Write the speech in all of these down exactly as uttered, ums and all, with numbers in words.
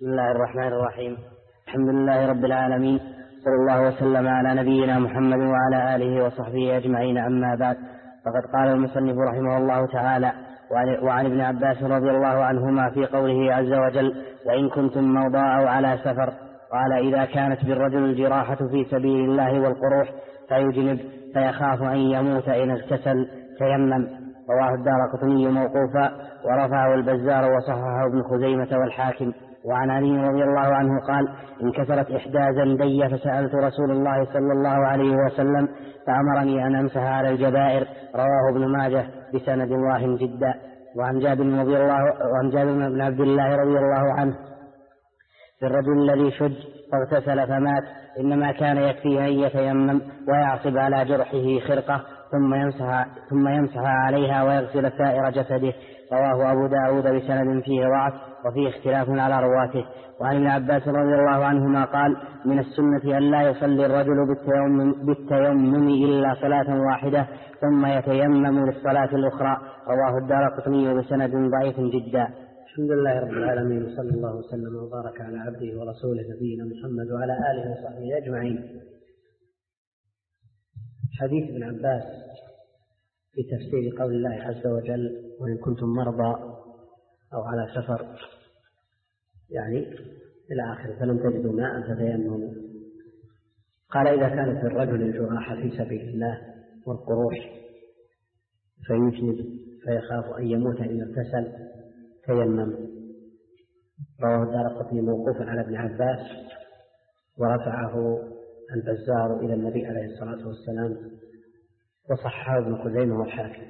بسم الله الرحمن الرحيم. الحمد لله رب العالمين، صلى الله وسلم على نبينا محمد وعلى آله وصحبه أجمعين، أما بعد. فقد قال المصنف رحمه الله تعالى: وعن ابن عباس رضي الله عنهما في قوله عز وجل: وإن كنتم مرضى أو على سفر، قال: إذا كانت بالرجل الجراحة في سبيل الله والقروح فيجنب فيخاف أن يموت إن اغتسل تيمم. رواه الدارقطني موقوفا، ورفعه البزار وصححه ابن خزيمة والحاكم. وعن علي رضي الله عنه قال: انكسرت إحدى زندي فسألت رسول الله صلى الله عليه وسلم فأمرني أن أمسح على الجبائر. رواه ابن ماجه بسند واهٍ جدا. وعن جابر رضي الله وعن جابر بن عبد الله رضي الله عنه في الرجل الذي شج فاغتسل فمات، إنما كان يكفيه أن يتيمم ويعصب على جرحه خرقة ثم يمسح, ثم يمسح عليها ويغسل سائر جسده. رواه أبو داود بسند فيه ضعف وفيه اختلاف على رواته. وعن ابن عباس رضي الله عنهما قال: من السنة أن لا يصلي الرجل بالتيمم, بالتيمم إلا صلاة واحدة ثم يتيمم للصلاة الأخرى. رواه الدارقطني بسند ضعيف جدا. الحمد لله رب العالمين، وصلى الله وسلم وبارك على عبده ورسوله نبينا محمد وعلى آله وصحبه أجمعين. حديث ابن عباس في تفسير قول الله عز وجل: وإن كنتم مرضى أو على سفر، يعني إلى آخره، فلم تجدوا ماء فتيمموا. قال: إذا كانت الرجل الجراحة في سبيل الله والقروح فيجنب فيخاف أن يموت إن اغتسل تيمم. رواه الدارقطني موقوفا على ابن عباس، ورفعه البزار إلى النبي عليه الصلاة والسلام، وصححه ابن خزيمة والحاكم.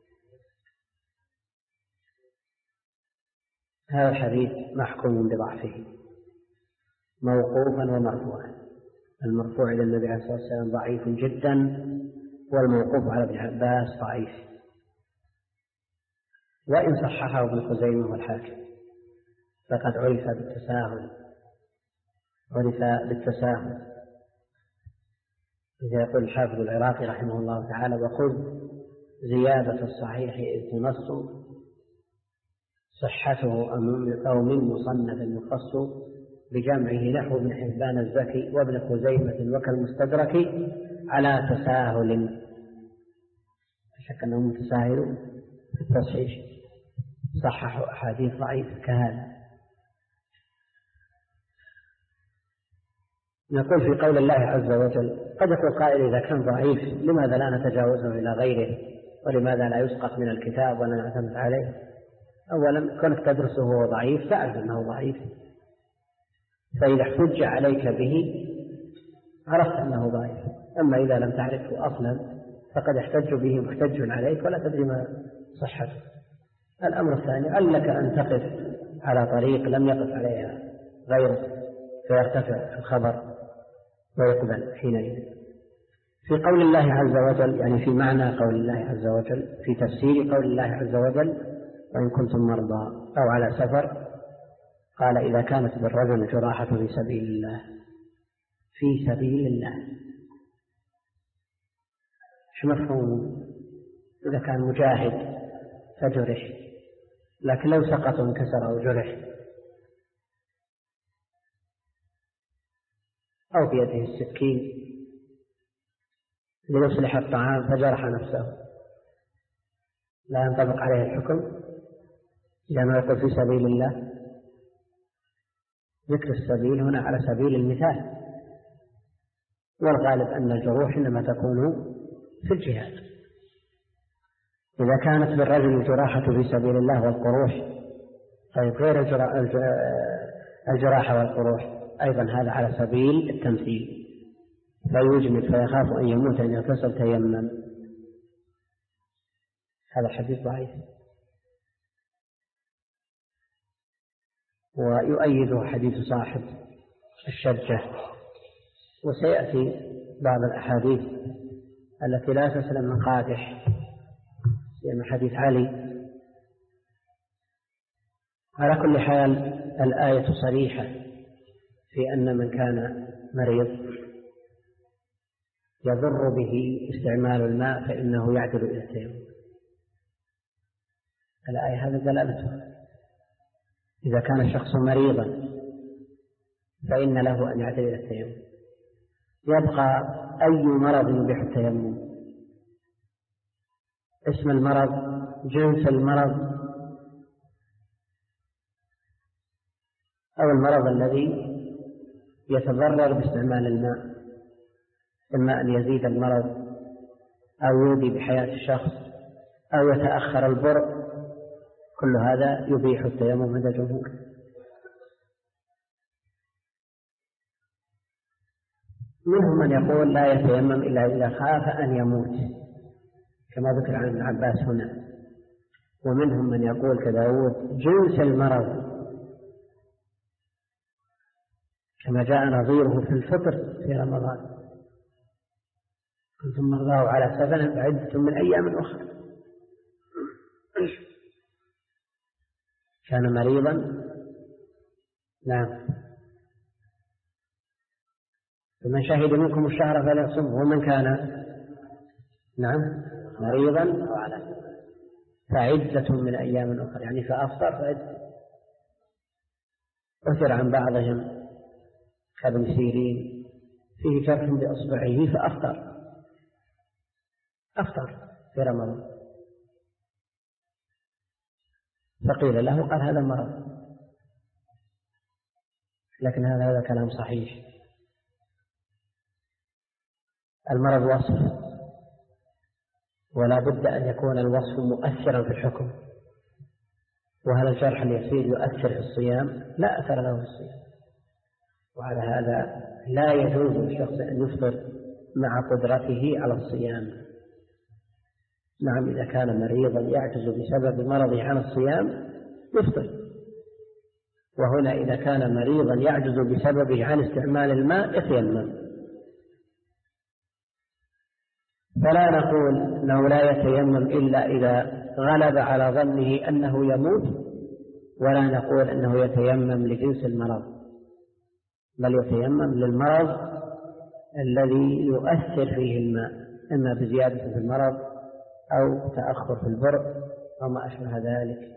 هذا الحديث محكوم بضعفه موقوفا ومرفوعا. المرفوع إلى النبي عليه الصلاة والسلام ضعيف جدا، والموقوف على ابن عباس ضعيف، وإن صححه ابن خزيمة والحاكم فقد عرف بالتساهل عرف بالتساهل إذا يقول الحافظ العراقي رحمه الله تعالى: وخذ زيادة الصحيح إذ تنص صحته أو من مصنف يخص بجمعه نحو ابن حبان الزكي وابن خزيمة وكالمستدرك على تساهل. شك أنهم متساهلون في التصحيح، صححوا أحاديث ضعيفة كهذا. نقول في قول الله عز وجل: قد يقول قائل: إذا كان ضعيف لماذا لا نتجاوزه إلى غيره، ولماذا لا يسقط من الكتاب ولا نعتمد عليه؟ أولا، كونك تدرسه وهو ضعيف تعرف أنه ضعيف، فإذا احتج عليك به عرفت أنه ضعيف. أما إذا لم تعرفه أصلا فقد يحتج به محتج عليك ولا تدري ما صحته. الأمر الثاني: أن لك أن تقف على طريق لم يقف عليها غيره فيرتفع الخبر ويقبل حينئذ. في قول الله عز وجل، يعني في معنى قول الله عز وجل، في تفسير قول الله عز وجل: وإن كنتم مرضى أو على سفر، قال: إذا كانت بالرجل جراحة في سبيل الله. في سبيل الله شو مفهوم؟ إذا كان مجاهد فجرح، لكن لو سقط وانكسر أو جرح أو بيده السكين ليصلح الطعام فجرح نفسه، لا ينطبق عليه الحكم، لأنه يقول في سبيل الله. ذكر السبيل هنا على سبيل المثال، والغالب أن الجروح إنما تكون في الجهاد. إذا كانت بالرجل الجراحة في سبيل الله والقروح، طيب غير الجراحة والقروح أيضا هذا على سبيل التمثيل، فيجمد فيخاف أن يموت إن اغتسل تيمم. هذا الحديث ضعيف، ويؤيده حديث صاحب الشجة. وسيأتي بعض الأحاديث التي لا تسلم من قادح، يعني حديث علي. على كل حال الآية صريحة في أن من كان مريض يضر به استعمال الماء فإنه يعدل إلى التيمم. الآية هذا دلالته. إذا كان الشخص مريضا فإن له أن يعتبر التيمم. يبقى أي مرض يبيح التيمم؟ اسم المرض، جنس المرض، أو المرض الذي يتضرر باستعمال الماء، إما أن يزيد المرض أو يؤذي بحياة الشخص أو يتأخر البرء، كل هذا يبيح التيمم عند الجمهور. منهم من يقول لا يتيمم إلا إذا خاف أن يموت كما ذكر عن ابن عباس هنا، ومنهم من يقول كداود جنس المرض كما جاء نظيره في الفطر في رمضان، كنتم مرضى على سفر فعدة من أيام أخرى. كان مريضا، نعم، فمن شهد منكم الشهر فليصمه، ومن كان نعم مريضا فعدة من أيام أخرى، يعني فأفطر فعدة. أثر عن بعضهم كابن سيرين فيه جرح بأصبعه فأفطر أفطر في رمضان، فقيل له قال هذا مرض، لكن هذا هذا كلام صحيح. المرض وصف، ولا بد أن يكون الوصف مؤثرا في الحكم، وهل الجرح اليسير يؤثر في الصيام؟ لا أثر له في الصيام، وعلى هذا لا يجوز للشخص أن يفطر مع قدرته على الصيام. نعم، إذا كان مريضا يعجز بسبب مرضه عن الصيام يفطر، وهنا إذا كان مريضا يعجز بسببه عن استعمال الماء يتيمم. فلا نقول أنه لا يتيمم إلا إذا غلب على ظنه أنه يموت، ولا نقول أنه يتيمم لجنس المرض، بل يتيمم للمرض الذي يؤثر فيه الماء، إما بزيادة في المرض أو تأخر في البرء أو ما أشبه ذلك.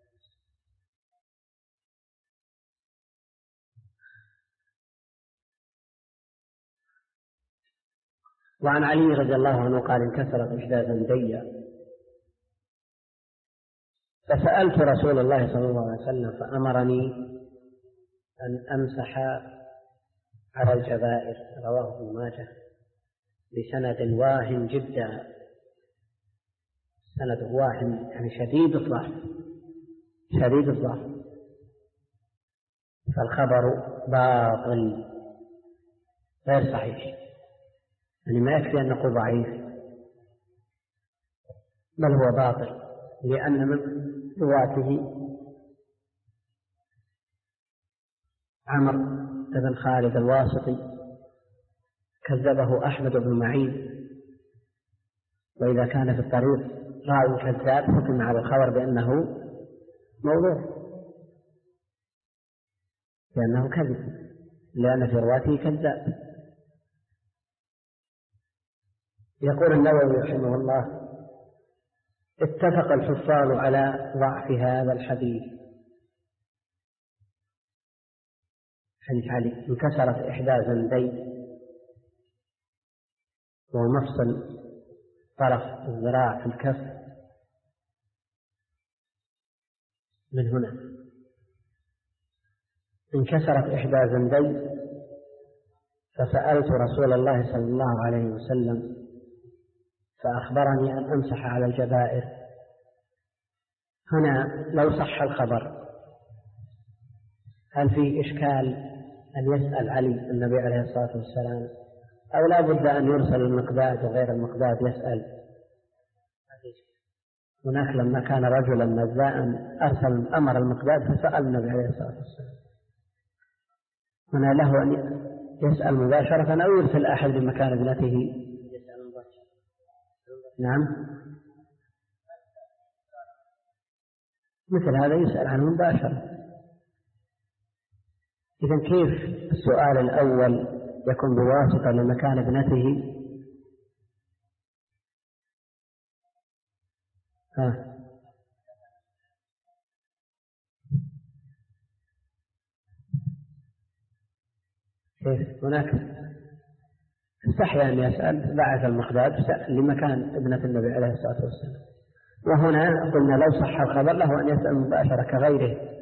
وعن علي رضي الله عنه قال انكسرت إحدى زندي فسألت رسول الله صلى الله عليه وسلم فأمرني أن أمسح على الجبائر، رواه ابن ماجه بسند واهن جدا، سند واهن يعني شديد الضعف شديد الضعف فالخبر باطل غير صحيح، يعني ما يكفي أن نقول ضعيف، بل هو باطل، لأن من رواته عمرو بن خالد الواسطي كذبه أحمد بن معين، وإذا كان في الطريق راوي كذاب حكم على الخبر بأنه موضوع، لأنه كذب، لأن في رواته كذاب. يقول النووي رحمه الله اتفق الحفاظ على ضعف هذا الحديث، حديث علي انكسرت إحدى زندي، ومفصل طرف الذراع في الكف من هنا، انكسرت إحدى زندي فسألت رسول الله صلى الله عليه وسلم فأخبرني أن أمسح على الجبائر. هنا لو صح الخبر هل فيه إشكال أن يسأل علي النبي عليه الصلاة والسلام، أو لا بد أن يرسل المقداد وغير المقداد يسأل؟ هناك لما كان رجلا مزاء أرسل أمر المقداد فسأل النبي عليه الصلاة والسلام، هنا له أن يسأل مباشرة أو يرسل أحد لمكان ابنته. نعم، مثل هذا يسأل عنه مباشرة. إذن كيف السؤال الأول يكون بواسطة لمكان ابنته؟ ها كيف؟ هناك استحيا أن يسأل، بعث المقداد لمكان ابنة النبي عليه الصلاة والسلام. وهنا قلنا لو صح الخبر له أن يسأل مباشرة كغيره،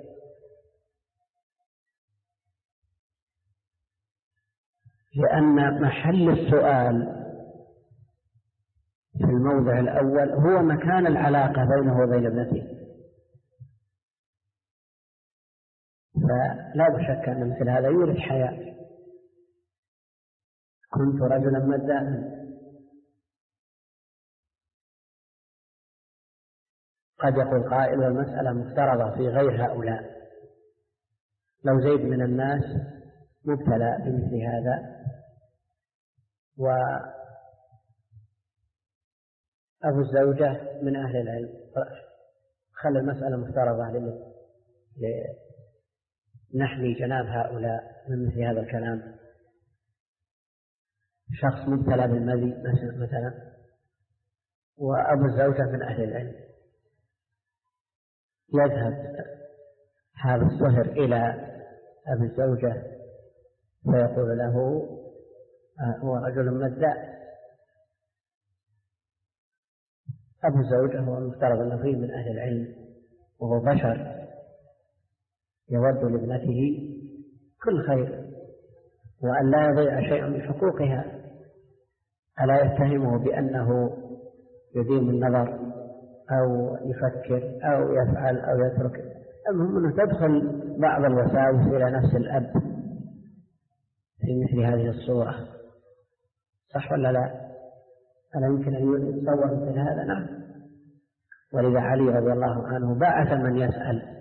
لأن محل السؤال في الموضع الأول هو مكان العلاقة بينه وبين ابنته، فلا شك أن مثل هذا يورث حياء. كنت رجلا مداحا، قد يقول قائل والمسألة مفترضة في غير هؤلاء، لو زيد من الناس مبتلى بمثل هذا وأبو الزوجة من أهل العلم، خلى المسألة مفترضة لنحمي جناب هؤلاء من مثل هذا الكلام. شخص مبتلى بالمذي مثلا وأبو الزوجة من أهل العلم، يذهب هذا الصهر إلى أبي الزوجة فيقول له هو رجل مداء. أبو الزوجة هو المفترض أنه فيه من أهل العلم وهو بشر يود لابنته كل خير وأن لا يضيع شيء من حقوقها، ألا يتهمه بأنه يديم النظر أو يفكر أو يفعل أو يترك. المهم أنه تدخل بعض الوساوس إلى نفس الأب في مثل هذه الصورة، صح ولا لا؟ ألا يمكن أن يتصور مثل هذا؟ نعم. ولذا علي رضي الله عنه بعث من يسأل،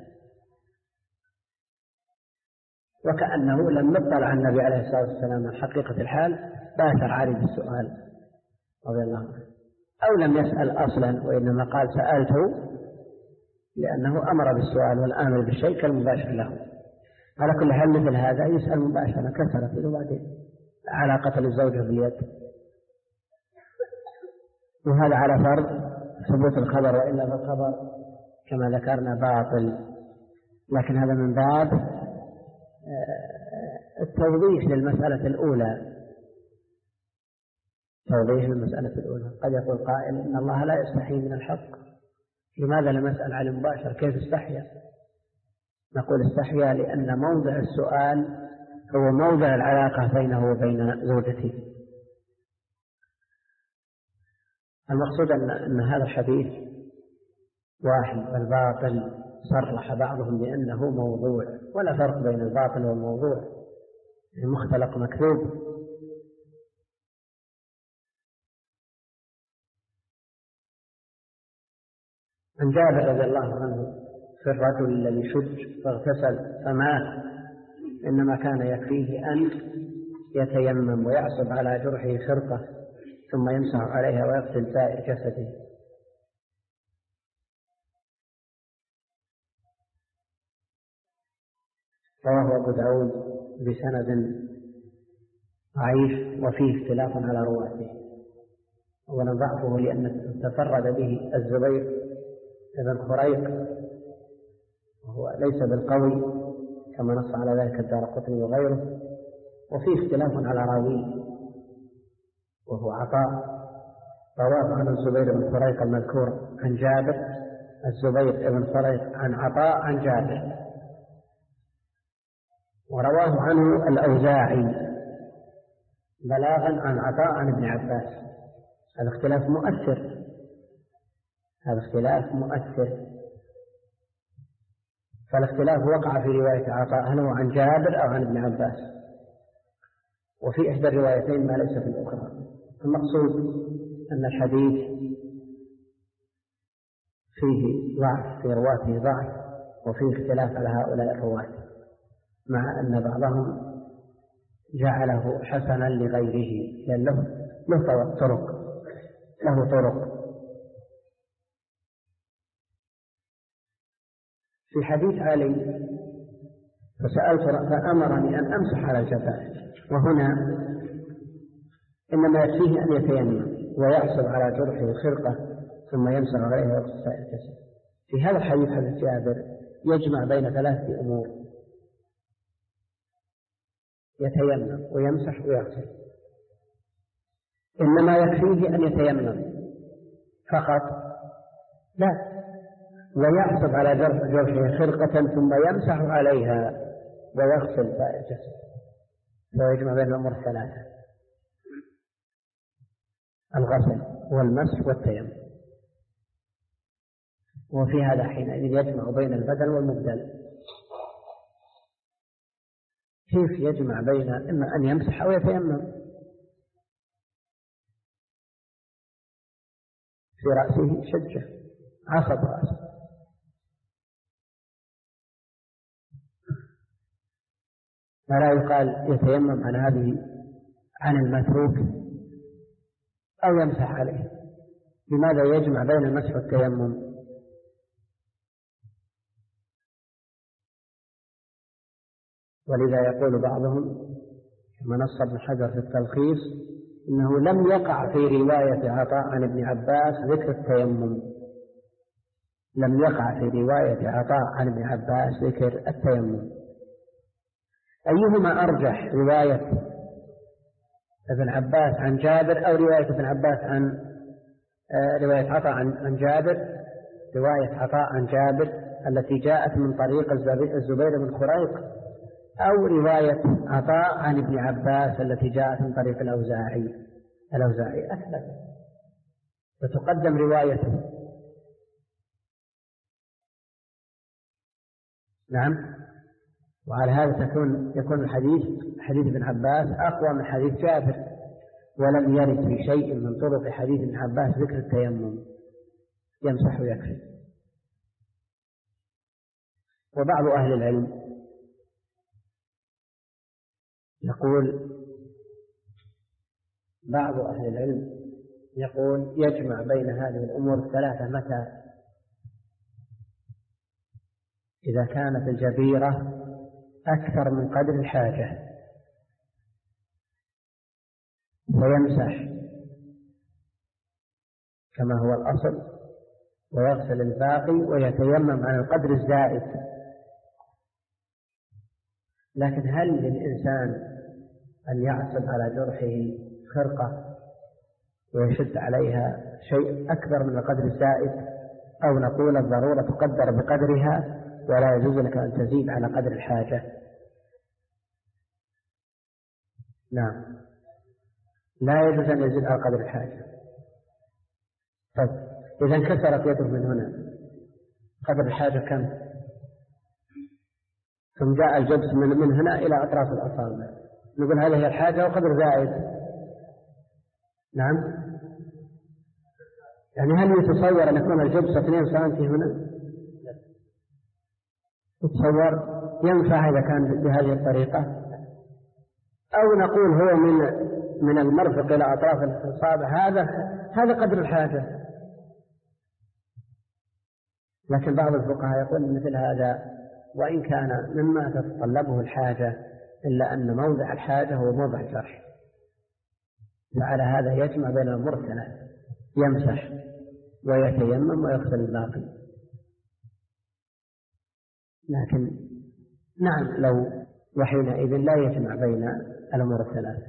وكأنه لم يطلع النبي عليه الصلاة والسلام عن حقيقة الحال باشر علي بالسؤال رضي الله عنه، أو لم يسأل أصلا وإنما قال سألته لأنه أمر بالسؤال والآمر بالشيء كالمباشر له. على كل حال مثل هذا يسأل مباشرة كثرة وبعدين علاقة للزوجة باليد، وهذا على فرض ثبوت الخبر، وإلا فالخبر كما ذكرنا باطل. لكن هذا من باب التوضيح للمسألة الأولى، توضيح للمسألة الأولى. قد يقول قائل إن الله لا يستحي من الحق، لماذا لم يسأل على مباشر؟ كيف استحيا؟ نقول استحيا لأن موضع السؤال هو موضع العلاقة بينه وبين زوجته. المقصود أن هذا الحديث واحد، والباطل صرح بعضهم بأنه موضوع، ولا فرق بين الباطل والموضوع، المختلق مكذوب. عن جابر رضي الله عنه في الرجل الذي شج فاغتسل فمات، إنما كان يكفيه أن يتيمم ويعصب على جرحه خرقة ثم يمسح عليها ويغسل سائر جسده. رواه أبو داود بسند ضعيف وفيه اختلاف على رواته. أولا ضعفه لأن تفرد به الزبير ابن خريق وهو ليس بالقوي كما نص على ذلك الدارقطني وغيره، وفيه اختلاف على راويه وهو عطاء. رواه عن الزبير بن خريق المذكور عن جابر، الزبير بن خريق عن عطاء عن جابر، ورواه عنه الأوزاعي بلاغا عن عطاء عن ابن عباس. هذا اختلاف مؤثر، هذا اختلاف مؤثر. فالاختلاف وقع في رواية عطاء، هل هو عن جابر أو عن ابن عباس، وفي إحدى الروايتين ما ليس في الأخرى. المقصود أن الحديث فيه ضعف، في رواته ضعف، وفيه اختلاف على هؤلاء الرواة، مع أن بعضهم جعله حسنا لغيره لأن له له طرق له طرق في حديث علي فسألت فأمرني أن أمسح على الجبائر، وهنا إنما يكفيه أن يتيمم ويعصب على جرحه خرقة ثم يمسح عليه ويغسل سائر جسده. في هذا الحديث حديث جابر يجمع بين ثلاثة أمور: يتيمم ويمسح ويغسل، إنما يكفيه أن يتيمم فقط، لا، ويعصب على جرحه خرقة ثم يمسح عليها ويغسل سائر جسده، ويجمع بين الأمور الثلاثة: الغسل والمسح والتيمم. وفي هذا حينئذ يجمع بين البدل والمبدل. كيف يجمع بين إما أن يمسح أو يتيمم؟ في رأسه شجة، عصب رأسه، فلا يقال يتيمم عن هذه عن المتروك أو يمسح عليه. لماذا يجمع بين المسح والتيمم؟ ولذا يقول بعضهم كما نص ابن حجر في التلخيص إنه لم يقع في رواية عطاء عن ابن عباس ذكر التيمم، لم يقع في رواية عطاء عن ابن عباس ذكر التيمم. أيهما أرجح، رواية ابن عباس عن جابر أو رواية ابن عباس عن آه رواية عطاء عن, عن جابر؟ رواية عطاء عن جابر التي جاءت من طريق الزبير بن خريق، أو رواية عطاء عن ابن عباس التي جاءت من طريق الأوزاعي؟ الأوزاعي أثبت، وتقدم روايته. نعم، وعلى هذا تكون يكون الحديث حديث ابن عباس أقوى من حديث جابر، ولم يرد في شيء من طرق حديث ابن عباس ذكر التيمم، يمسح ويكفي. وبعض أهل العلم يقول بعض أهل العلم يقول يجمع بين هذه الأمور الثلاثة متى؟ إذا كانت الجبيرة أكثر من قدر الحاجة فيمسح كما هو الأصل ويغسل الباقي ويتيمم عن القدر الزائد. لكن هل للإنسان أن يعصب على جرحه خرقة ويشد عليها شيء أكبر من القدر الزائد، أو نقول الضرورة تقدر بقدرها ولا يجوز لك أن تزيد على قدر الحاجة؟ نعم، لا يجوز أن يزيد على قدر الحاجة. طيب إذا انكسرت يده من هنا، قدر الحاجة كم؟ ثم جاء الجبس من, من هنا إلى أطراف الأصابع، نقول هذه هي الحاجة وقدر زائد. نعم، يعني هل يتصور أن يكون الجبس اثنين سنتي هنا؟ يتصور؟ ينفع إذا كان بهذه الطريقة؟ أو نقول هو من من المرفق إلى أطراف الأصابع، هذا هذا قدر الحاجة. لكن بعض الفقهاء يقول مثل هذا وإن كان مما تتطلبه الحاجة إلا أن موضع الحاجة هو موضع الجرح، وعلى هذا يجمع بين الأمور الثلاث: يمسح ويتيمم ويغسل الباقي. لكن نعم، لو وحينئذ لا يجمع بين الأمور الثلاث،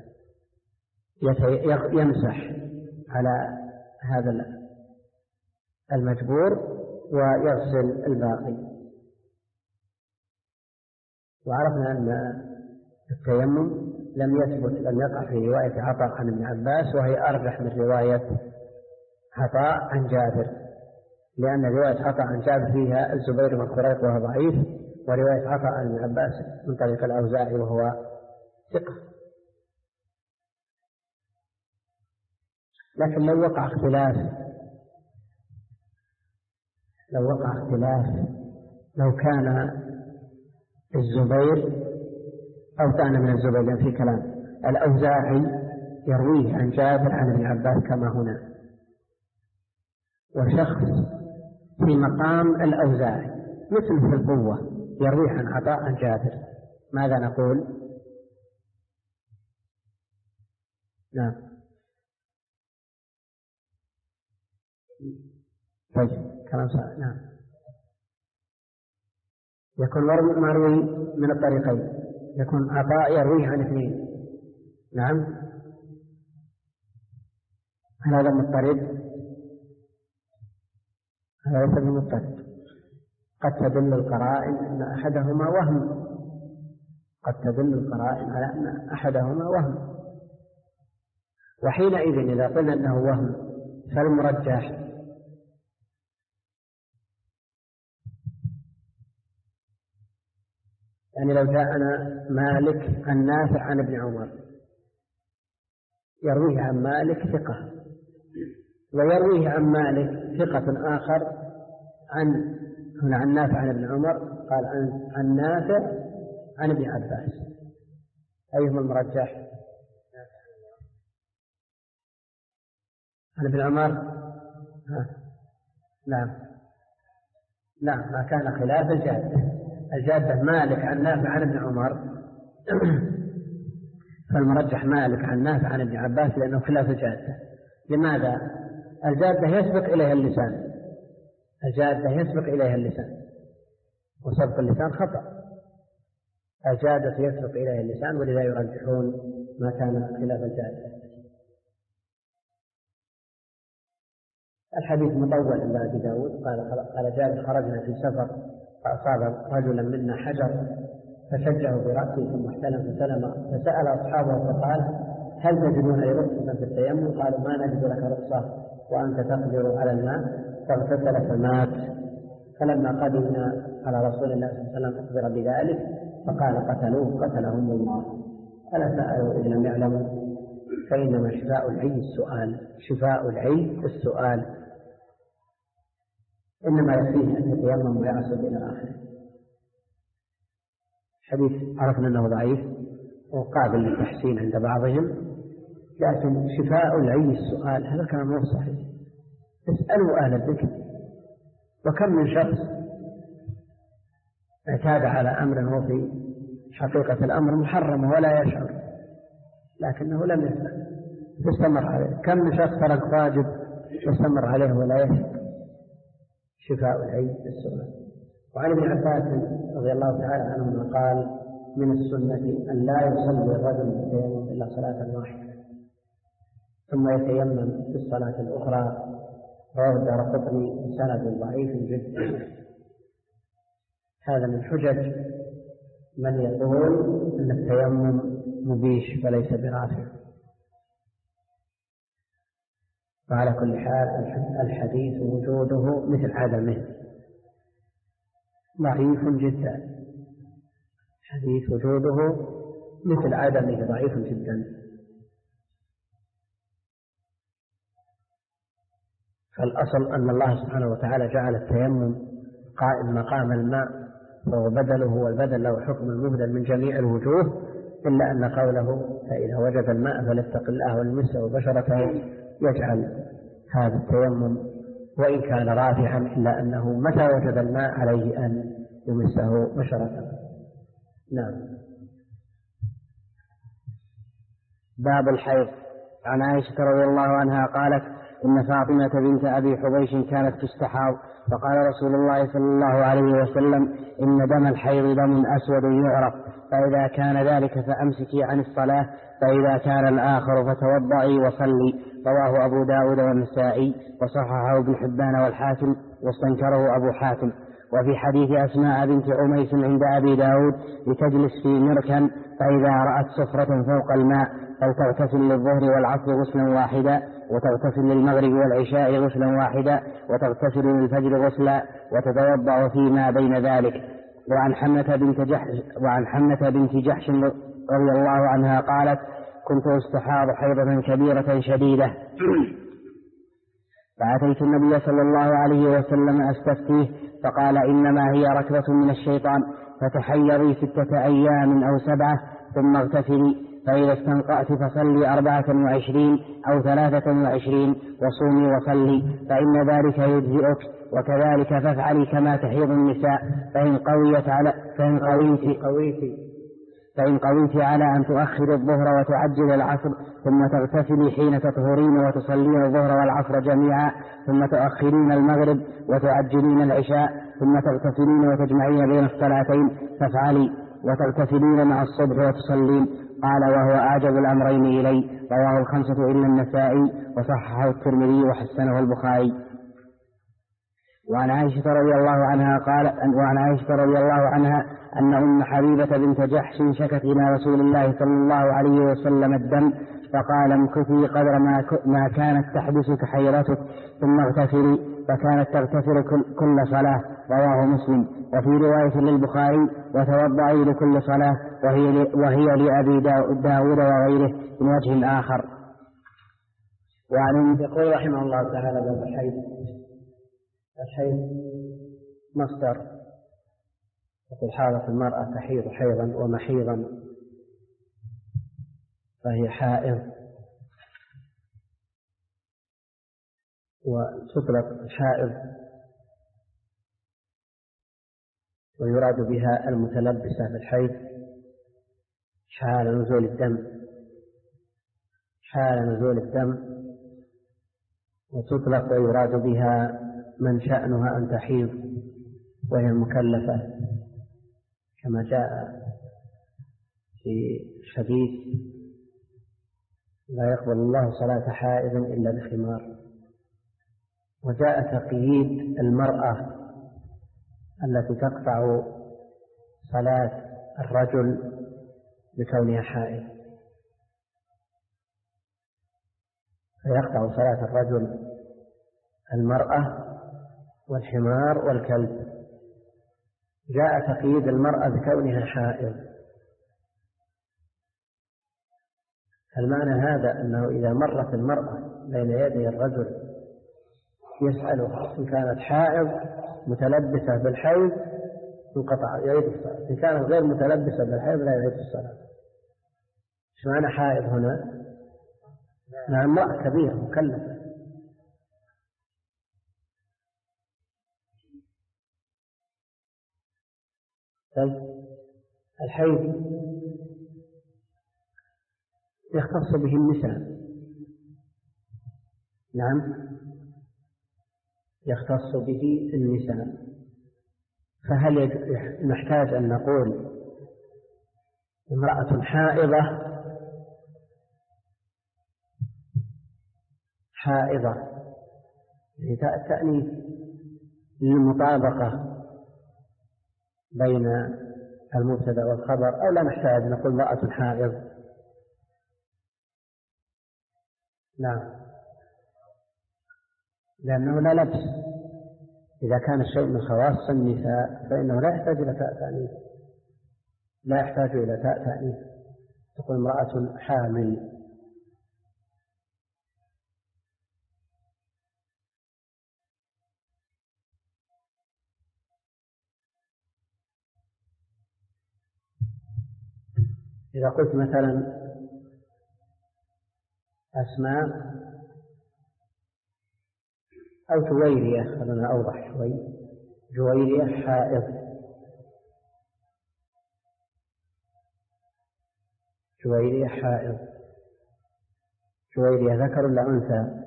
يمسح على هذا المجبور ويغسل الباقي. وعرفنا أن التيمم لم يثبت، لم يقع في رواية عطاء عن ابن عباس، وهي أرجح من رواية عطاء عن جابر، لأن رواية عطاء عن جابر فيها الزبير بن خريق وهو ضعيف، ورواية عطاء عن ابن عباس من طريق الأوزاعي وهو ثقة. لكن لو وقع اختلاف لو وقع اختلاف لو كان الزبير أو كان من الزبير، لأن في كلام الأوزاعي يرويه عن جابر عن ابن عباس كما هنا، وشخص في مقام الأوزاعي مثل في القوة يرويه عن عطاء عن جابر، ماذا نقول؟ نعم، طيب كلام صحيح. نعم، يكون مروي من الطريقين، يكون عطاء يرويه عن اثنين. نعم. هل هذا مضطرد؟ هذا ليس بمضطرد. قد تدل القرائن أن أحدهما وهم، قد تدل القرائن على أن أحدهما وهم، وحينئذ إذا قلنا أنه وهم فالمرجح يعني لو جاءنا مالك عن نافع عن ابن عمر يرويه عن مالك ثقة، ويرويه عن مالك ثقة آخر عن هنا عن نافع عن ابن عمر، قال عن, عن نافع عن ابن عباس، أيهما المرجح؟ عن ابن عمر. ها. نعم نعم ما كان خلاف الجادة. الجادة مالك عن نافع عن ابن عمر فالمرجح مالك عن نافع عن ابن عباس لأنه خلاف الجادة. لماذا؟ الجادة يسبق إليها اللسان، الجادة يسبق إليها اللسان، وسبق اللسان خطأ. الجادة يسبق إليها اللسان، ولذا يرجحون ما كان خلاف الجادة. الحديث مطول عند أبي داود. قال قال جابر خرجنا في سفر فأصاب رجلا منا حجر فشجه برأسه ثم احتلم فسلم، فسأل أصحابه فقال هل تجدون لي رخصة في التيمم؟ قالوا ما نجد لك رخصة وأنت تقدر على الماء. فاغتسل فمات. فلما قدمنا على رسول الله صلى الله عليه وسلم أخبر بذلك فقال قتلوه قتلهم الله. ألا سألوا إذ لم يعلموا فإنما شفاء العي السؤال، شفاء العي السؤال، إنما يكفيه أن يتيمم ويعصب إلى آخره. حديث عرفنا أنه ضعيف وقابل للتحسين عند بعضهم، لكن شفاء العي السؤال هذا كان مو صحيح. اسألوا أهل الذكر. وكم من شخص اعتاد على أمر هو في حقيقة الأمر محرم ولا يشعر، لكنه لم يسأل يستمر عليه. كم من شخص ترك واجب يستمر عليه ولا يشعر. شفاء العي السؤال. وعن ابن عباس رضي الله تعالى عنه قال من السنة أن لا يصلي الرجل بالتيمم إلا صلاة واحدة ثم يتيمم في الصلاة الأخرى. رواه الدارقطني بسند ضعيف جدا. هذا من حجج من يقول أن التيمم مبيش وليس برافع. وعلى كل حال الحديث وجوده مثل عدمه ضعيف جدا. حديث وجوده مثل عدمه ضعيف جدا. فالأصل أن الله سبحانه وتعالى جعل التيمم قائم مقام الماء، فهو بدله، والبدل له حكم المبدل من جميع الوجوه، إلا أن قوله فإذا وجد الماء فليتق الله وليمسه بشرته يجعل هذا التيمم وإن كان رافعا، إلا أنه متى وجد الماء عليه أن يمسه بشرته. نعم. باب الحيض. عن عائشة رضي الله عنها قالت إن فاطمة بنت أبي حبيش كانت تستحاض، فقال رسول الله صلى الله عليه وسلم إن دم الحيض دم أسود يعرف، فإذا كان ذلك فأمسكي عن الصلاة، فإذا كان الآخر فتوضعي وصلي. رواه أبو داود والنسائي وصححه ابن حبان والحاكم واستنكره أبو حاتم. وفي حديث أسماء بنت عميس عند أبي داود لتجلس في مركا فإذا رأت صفرة فوق الماء فلتغتسل للظهر والعصر غسلا واحدا، وتغتسل للمغرب والعشاء غسلا واحدا، وتغتسل للفجر غسلا، وتتوضأ فيما بين ذلك. وعن حمنة بنت جحش, وعن حمنة بنت جحش رضي الله عنها قالت كنت استحاض حيضة كبيرة شديدة فأتيت النبي صلى الله عليه وسلم أستفتيه فقال إنما هي ركبة من الشيطان، فتحيضي ستة أيام أو سبعة ثم اغتسلي، فإذا استنقأت فصلي أربعة وعشرين أو ثلاثة وعشرين وصومي وصلي، فإن ذلك يجزئك، وكذلك فافعلي كما تحيض النساء، فإن قويت على فإن قويت قويت فإن قويت على أن تؤخر الظهر وتعجل العصر ثم تغتسلي حين تطهرين وتصلين الظهر والعصر جميعا، ثم تؤخرين المغرب وتعجلين العشاء، ثم تغتسلين وتجمعين بين الصلاتين، فافعلي. وتغتسلين مع الصبح وتصلين. قال وهو أعجب الأمرين إلي. رواه الخمسة إلا النسائي وصححه الترمذي وحسنه البخاري. وعن عائشة رضي الله عنها قال وعن عائشة رضي الله عنها أن أم حبيبة بنت جحش شكت إلى رسول الله صلى الله عليه وسلم الدم فقال امكثي قدر ما, ما كانت تحبسك حيرتك ثم اغتسلي، فكانت تغتسل كل صلاة. رواه مسلم. وفي رواية للبخاري وتوضعي لكل صلاة، وهي, وهي لأبي داود وغيره من وجه آخر. وعن يقول رحمه الله تعالى باب الحيض. الحيض مصدر، وفي حالة المرأة تحيض حيضا ومحيضا فهي حائض، وتطلق حائض ويراد بها المتلبسة بالحيض حال نزول الدم حال نزول الدم وتطلق ويراد بها من شأنها أن تحيض وهي المكلفة، كما جاء في الحديث لا يقبل الله صلاة حائض إلا بخمار. وجاء تقييد المرأة التي تقطع صلاة الرجل بكونها حائض، فيقطع صلاة الرجل المرأة والحمار والكلب. جاء تقييد المرأة بكونها حائض. المعنى هذا أنه إذا مرت المرأة بين يدي الرجل يسألها إن كانت حائض متلبسة بالحيض انقطع يعيد الصلاة، إن كانت غير متلبسة بالحيض لا يعيد الصلاة. ايش معنى حائض هنا؟ مع امرأة كبيرة مكلفة. الحيض يختص به النساء، نعم يختص به النساء. فهل نحتاج أن نقول امرأة حائضة حائضة التأنيث للمطابقة بين المبتدأ والخبر، أو لا نحتاج نقول امرأة حائض؟ نعم، لأنه لا لبس. إذا كان الشيء من خواص النساء فإنه لا يحتاج إلى تاء تأنيث، لا يحتاج إلى تاء تأنيث. تقول امرأة حامل. إذا قلت مثلا أسماء أو جويرية، خلونا أوضح شوي، جويرية حائض، جويرية حائض. جويرية ذكر ولا أنثى؟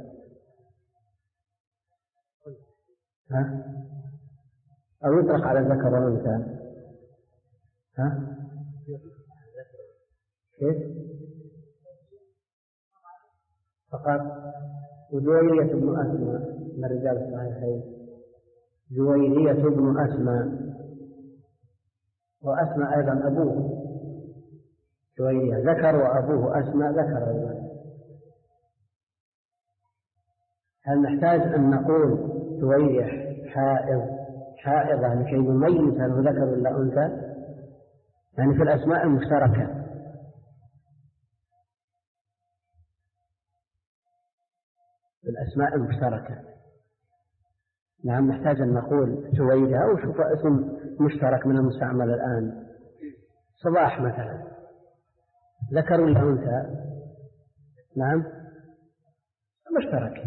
ها؟ أو يطلق على الذكر والأنثى؟ ها؟ كيف؟ فقط. وجويرية ابن أسماء من الرجال الصحيحين، جويرية ابن أسماء، وأسماء أيضا أبوه جويرية ذكر وأبوه أسماء ذكر أيضا. هل نحتاج أن نقول جويرية حائض حائضة لكي نميز هل ذكر ولا أنثى؟ يعني في الأسماء المشتركة في الأسماء المشتركة نعم نحتاج أن نقول جويرية، أو شوف اسم مشترك من المستعمل الآن، صباح مثلا، ذكر ولا أنثى؟ نعم مشترك.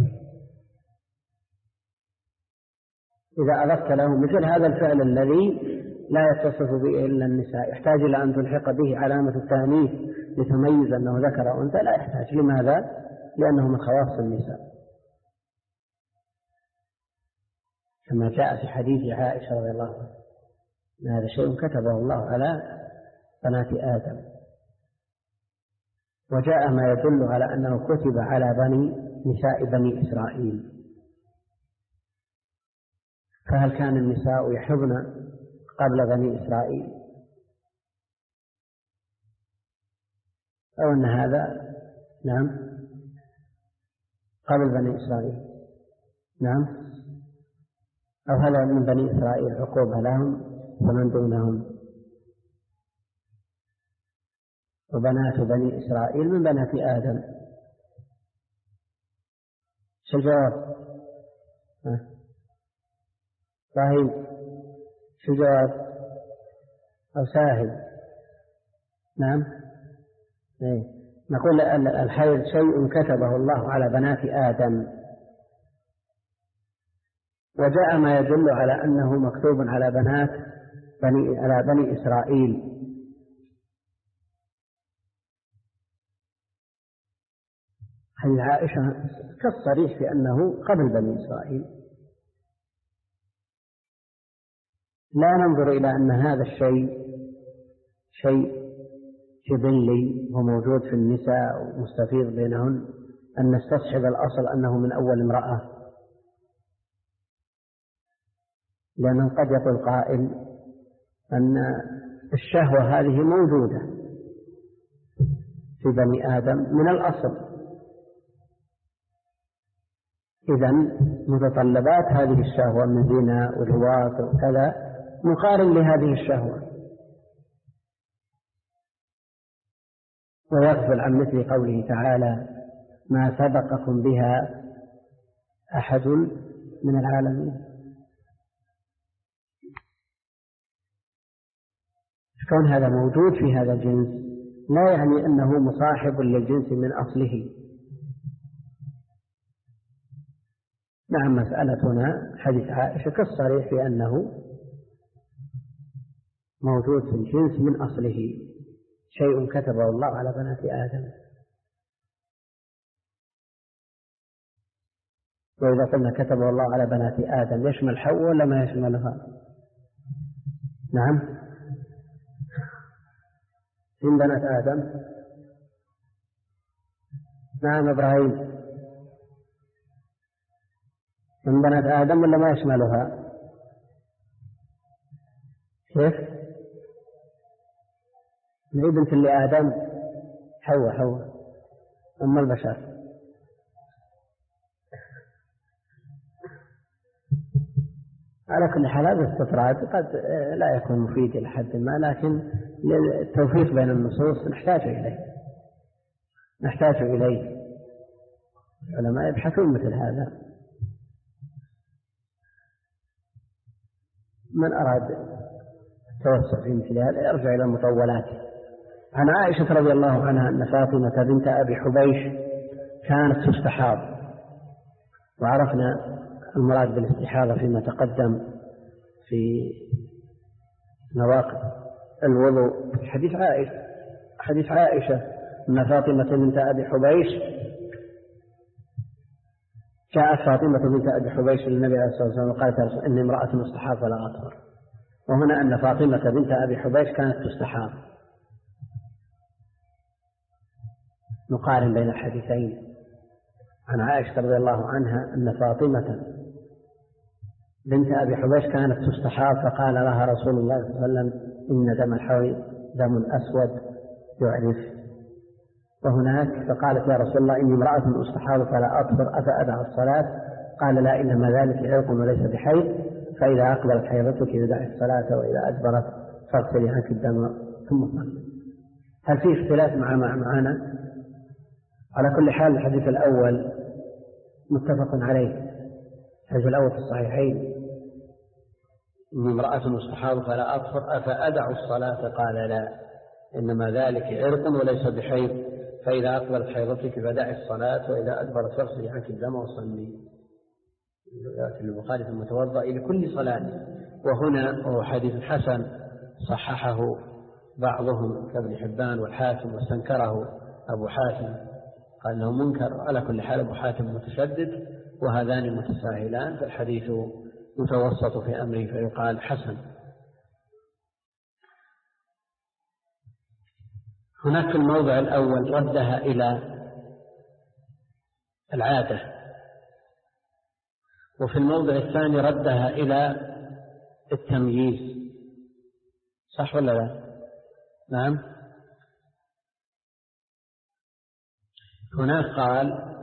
إذا أضفت له مثل هذا الفعل الذي لا يتصف به إلا النساء يحتاج إلى أن تلحق به علامة التانيث لتميز أنه ذكر أو أنثى؟ لا يحتاج. لماذا؟ لأنه من خواص النساء، كما جاء في حديث عائشة رضي الله عنها، هذا شيء كتبه الله على بنات آدم، وجاء ما يدل على أنه كتب على بني نساء بني إسرائيل، فهل كان النساء يحبن قبل بني إسرائيل أو أن هذا نعم قبل بني إسرائيل نعم أو هذا من بني إسرائيل عقوبة لهم ومن دونهم، وبنات بني إسرائيل من بنات آدم. شو الجواب؟ صحيح. شو الجواب؟ أو ساهل؟ نعم. إيه. نقول الحيض شيء كتبه الله على بنات آدم، وجاء ما يدل على أنه مكتوب على بنات بني على بني إسرائيل. حديث عائشة كالصريح في أنه قبل بني إسرائيل، لا ننظر إلى أن هذا الشيء شيء جبلي وموجود في النساء ومستفيض بينهن أن نستصحب الأصل أنه من أول امرأة، لأن قد يقول قائل أن الشهوة هذه موجودة في بني آدم من الأصل، إذن متطلبات هذه الشهوة من زنا ولواط وكذا مقارن لهذه الشهوة، ويغفل عن مثل قوله تعالى ما سبقكم بها أحد من العالمين. كون هذا موجود في هذا الجنس لا يعني أنه مصاحب للجنس من أصله. نعم، مسألتنا حديث عائشة كالصريح في أنه موجود في الجنس من أصله، شيء كتبه الله على بنات آدم. وإذا قلنا كتبه الله على بنات آدم يشمل حواء ولا ما يشملها؟ نعم، من بنات آدم. نعم إبراهيم، من بنات آدم ولا ما يشملها؟ كيف؟ من ابنة لآدم حواء حواء أم البشر. على كل حال هذا الاستطراد قد لا يكون مفيد إلى حد ما، لكن للتوفيق بين النصوص نحتاج إليه نحتاج إليه العلماء يبحثون مثل هذا. من أراد التوسع في مثل هذا يرجع إلى المطولات. عن عائشة رضي الله عنها أن فاطمة بنت أبي حبيش كانت تستحاض، وعرفنا المراد بالاستحاضة فيما تقدم في نواقض الوضوء. حديث عائشة حديث عائشة أن فاطمة بنت أبي حبيش جاءت فاطمة بنت أبي حبيش للنبي عليه الصلاة والسلام وقالت إني امرأة مستحاض فلا أطهر، وهنا أن فاطمة بنت أبي حبيش كانت تستحاض. نقارن بين الحديثين. عن عائشة رضي الله عنها أن فاطمة بنت أبي حبيش كانت تستحاض فقال لها رسول الله صلى الله عليه وسلم إن دم الحوي دم أسود يعرف. وهناك فقالت يا رسول الله إني امرأة أستحاض فلا أطهر أفأدع الصلاة؟ قال لا، إنما ذلك عرق وليس بحيض، فإذا أقبلت حيضتك فدعي الصلاة وإذا أدبرت فاغسلي عنك الدم ثم صلي. هل في اختلاف مع معنا؟ على كل حال الحديث الأول متفق عليه، الحديث الأول في الصحيحين إن امرأة مستحاض فلا أطهر أفأدع الصلاة؟ قال لا، إنما ذلك عرق وليس بحيض، فإذا أقبلت حيضتك فدعي الصلاة وإذا أدبرت فاغسلي عنك الدم وصلي. في البخاري ثم توضئي لكل صلاة. وهنا هو حديث حسن صححه بعضهم كابن حبان والحاكم واستنكره أبو حاتم، قال له منكر. على كل حال أبو حاتم متشدد وهذان متساهلان، فالحديث متوسط في أمره فيقال حسن. هناك في الموضع الأول ردها إلى العادة، وفي الموضع الثاني ردها إلى التمييز، صح ولا لا؟ نعم. هناك قال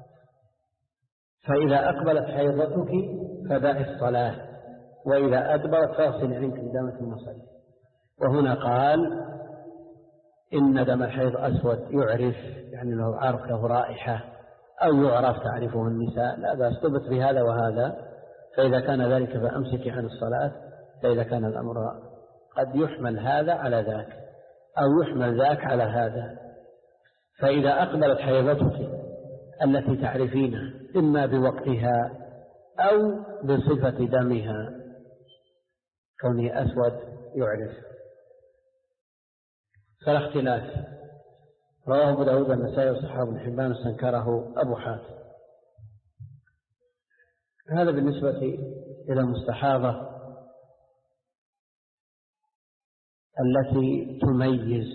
فإذا أقبلت حيضتك فدع الصلاة وإذا أدبرت فاغسل عنك دم المصلي. وهنا قال إن دم الحيض أسود يعرف، يعني له عرف، له رائحة، أو يعرف تعرفه النساء، لا بأس، ثبت بهذا وهذا. فإذا كان ذلك فأمسك عن الصلاة. فإذا كان الأمر قد يحمل هذا على ذاك أو يحمل ذاك على هذا. فإذا أقبلت حيضتك التي تعرفينها إما بوقتها أو بصفة دمها، كونه أسود يعرف، فلا اختلاف. رواه أبو داود النسائي وصححه ابن حبان واستنكره أبو حاتم. هذا بالنسبة إلى المستحاضة التي تميز،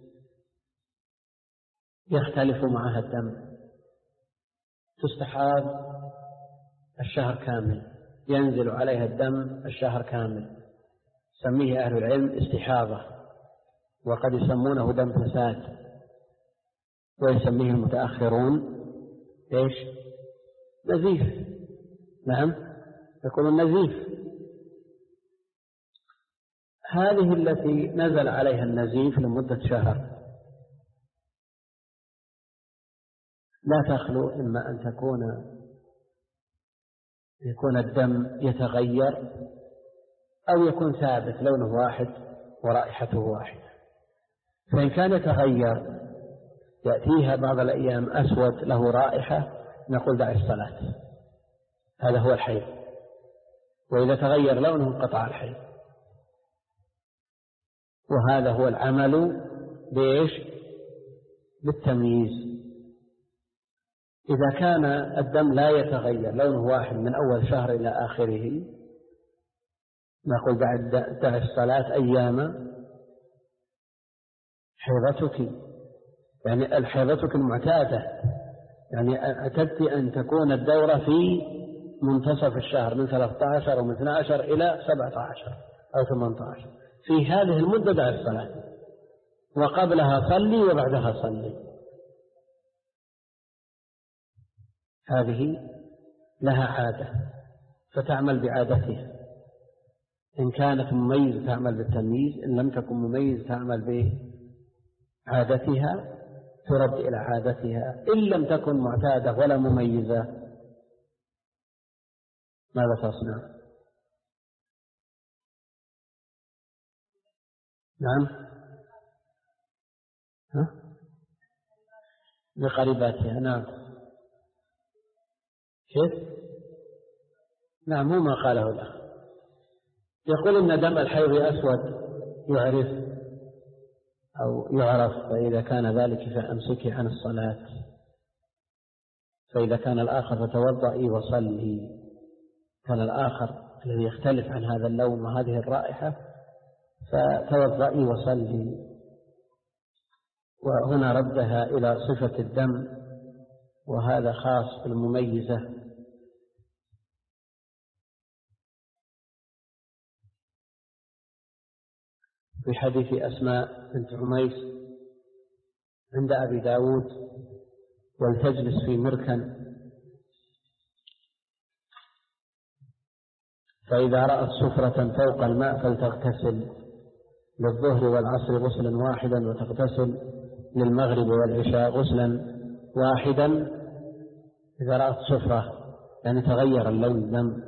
يختلف معها الدم، تستحاض الشهر كامل، ينزل عليها الدم الشهر كامل، سميه أهل العلم استحاضة، وقد يسمونه دم فساد، ويسميه المتأخرون إيش؟ نزيف. نعم، يقولون نزيف. هذه التي نزل عليها النزيف لمدة شهر لا تخلو إما أن تكون يكون الدم يتغير أو يكون ثابت لونه واحد ورائحته واحدة. فإن كان يتغير يأتيها بعض الأيام أسود له رائحة، نقول دع الصلاة، هذا هو الحيض. وإذا تغير لونه انقطع الحيض. وهذا هو العمل بإيش؟ بالتمييز. إذا كان الدم لا يتغير لونه واحد من أول شهر إلى آخره، نقول دع, دع الصلاة أيام حيضتك، يعني الحيضتك المعتادة، يعني اعتدت أن تكون الدورة في منتصف الشهر من ثلاثة عشر أو من اثني عشر إلى سبعة عشر أو ثمانية عشر، في هذه المدة دع الصلاة، وقبلها صلي وبعدها صلي. هذه لها عادة فتعمل بعادتها، إن كانت مميزة تعمل بالتمييز، إن لم تكن مميزة تعمل بعادتها، ترد إلى عادتها. إن لم تكن معتادة ولا مميزة ماذا تصنع؟ نعم، ها؟ لقريباتها. نعم، كيف؟ نعم، هو ما قاله الأخ، يقول إن دم الحيض أسود يعرف أو يعرف، فإذا كان ذلك فأمسكي عن الصلاة، فإذا كان الآخر فتوضئي وصلي. كان الآخر الذي يختلف عن هذا اللون وهذه الرائحة فتوضئي وصلي. وهنا ردها إلى صفة الدم، وهذا خاص بالمميزة. في حديث أسماء بنت عميس عند أبي داود: ولتجلس في مركن، فإذا رأت سفرة فوق الماء فلتغتسل للظهر والعصر غسلا واحدا، وتغتسل للمغرب والعشاء غسلا واحدا. إذا رأت سفرة يعني تغير اللون الدم،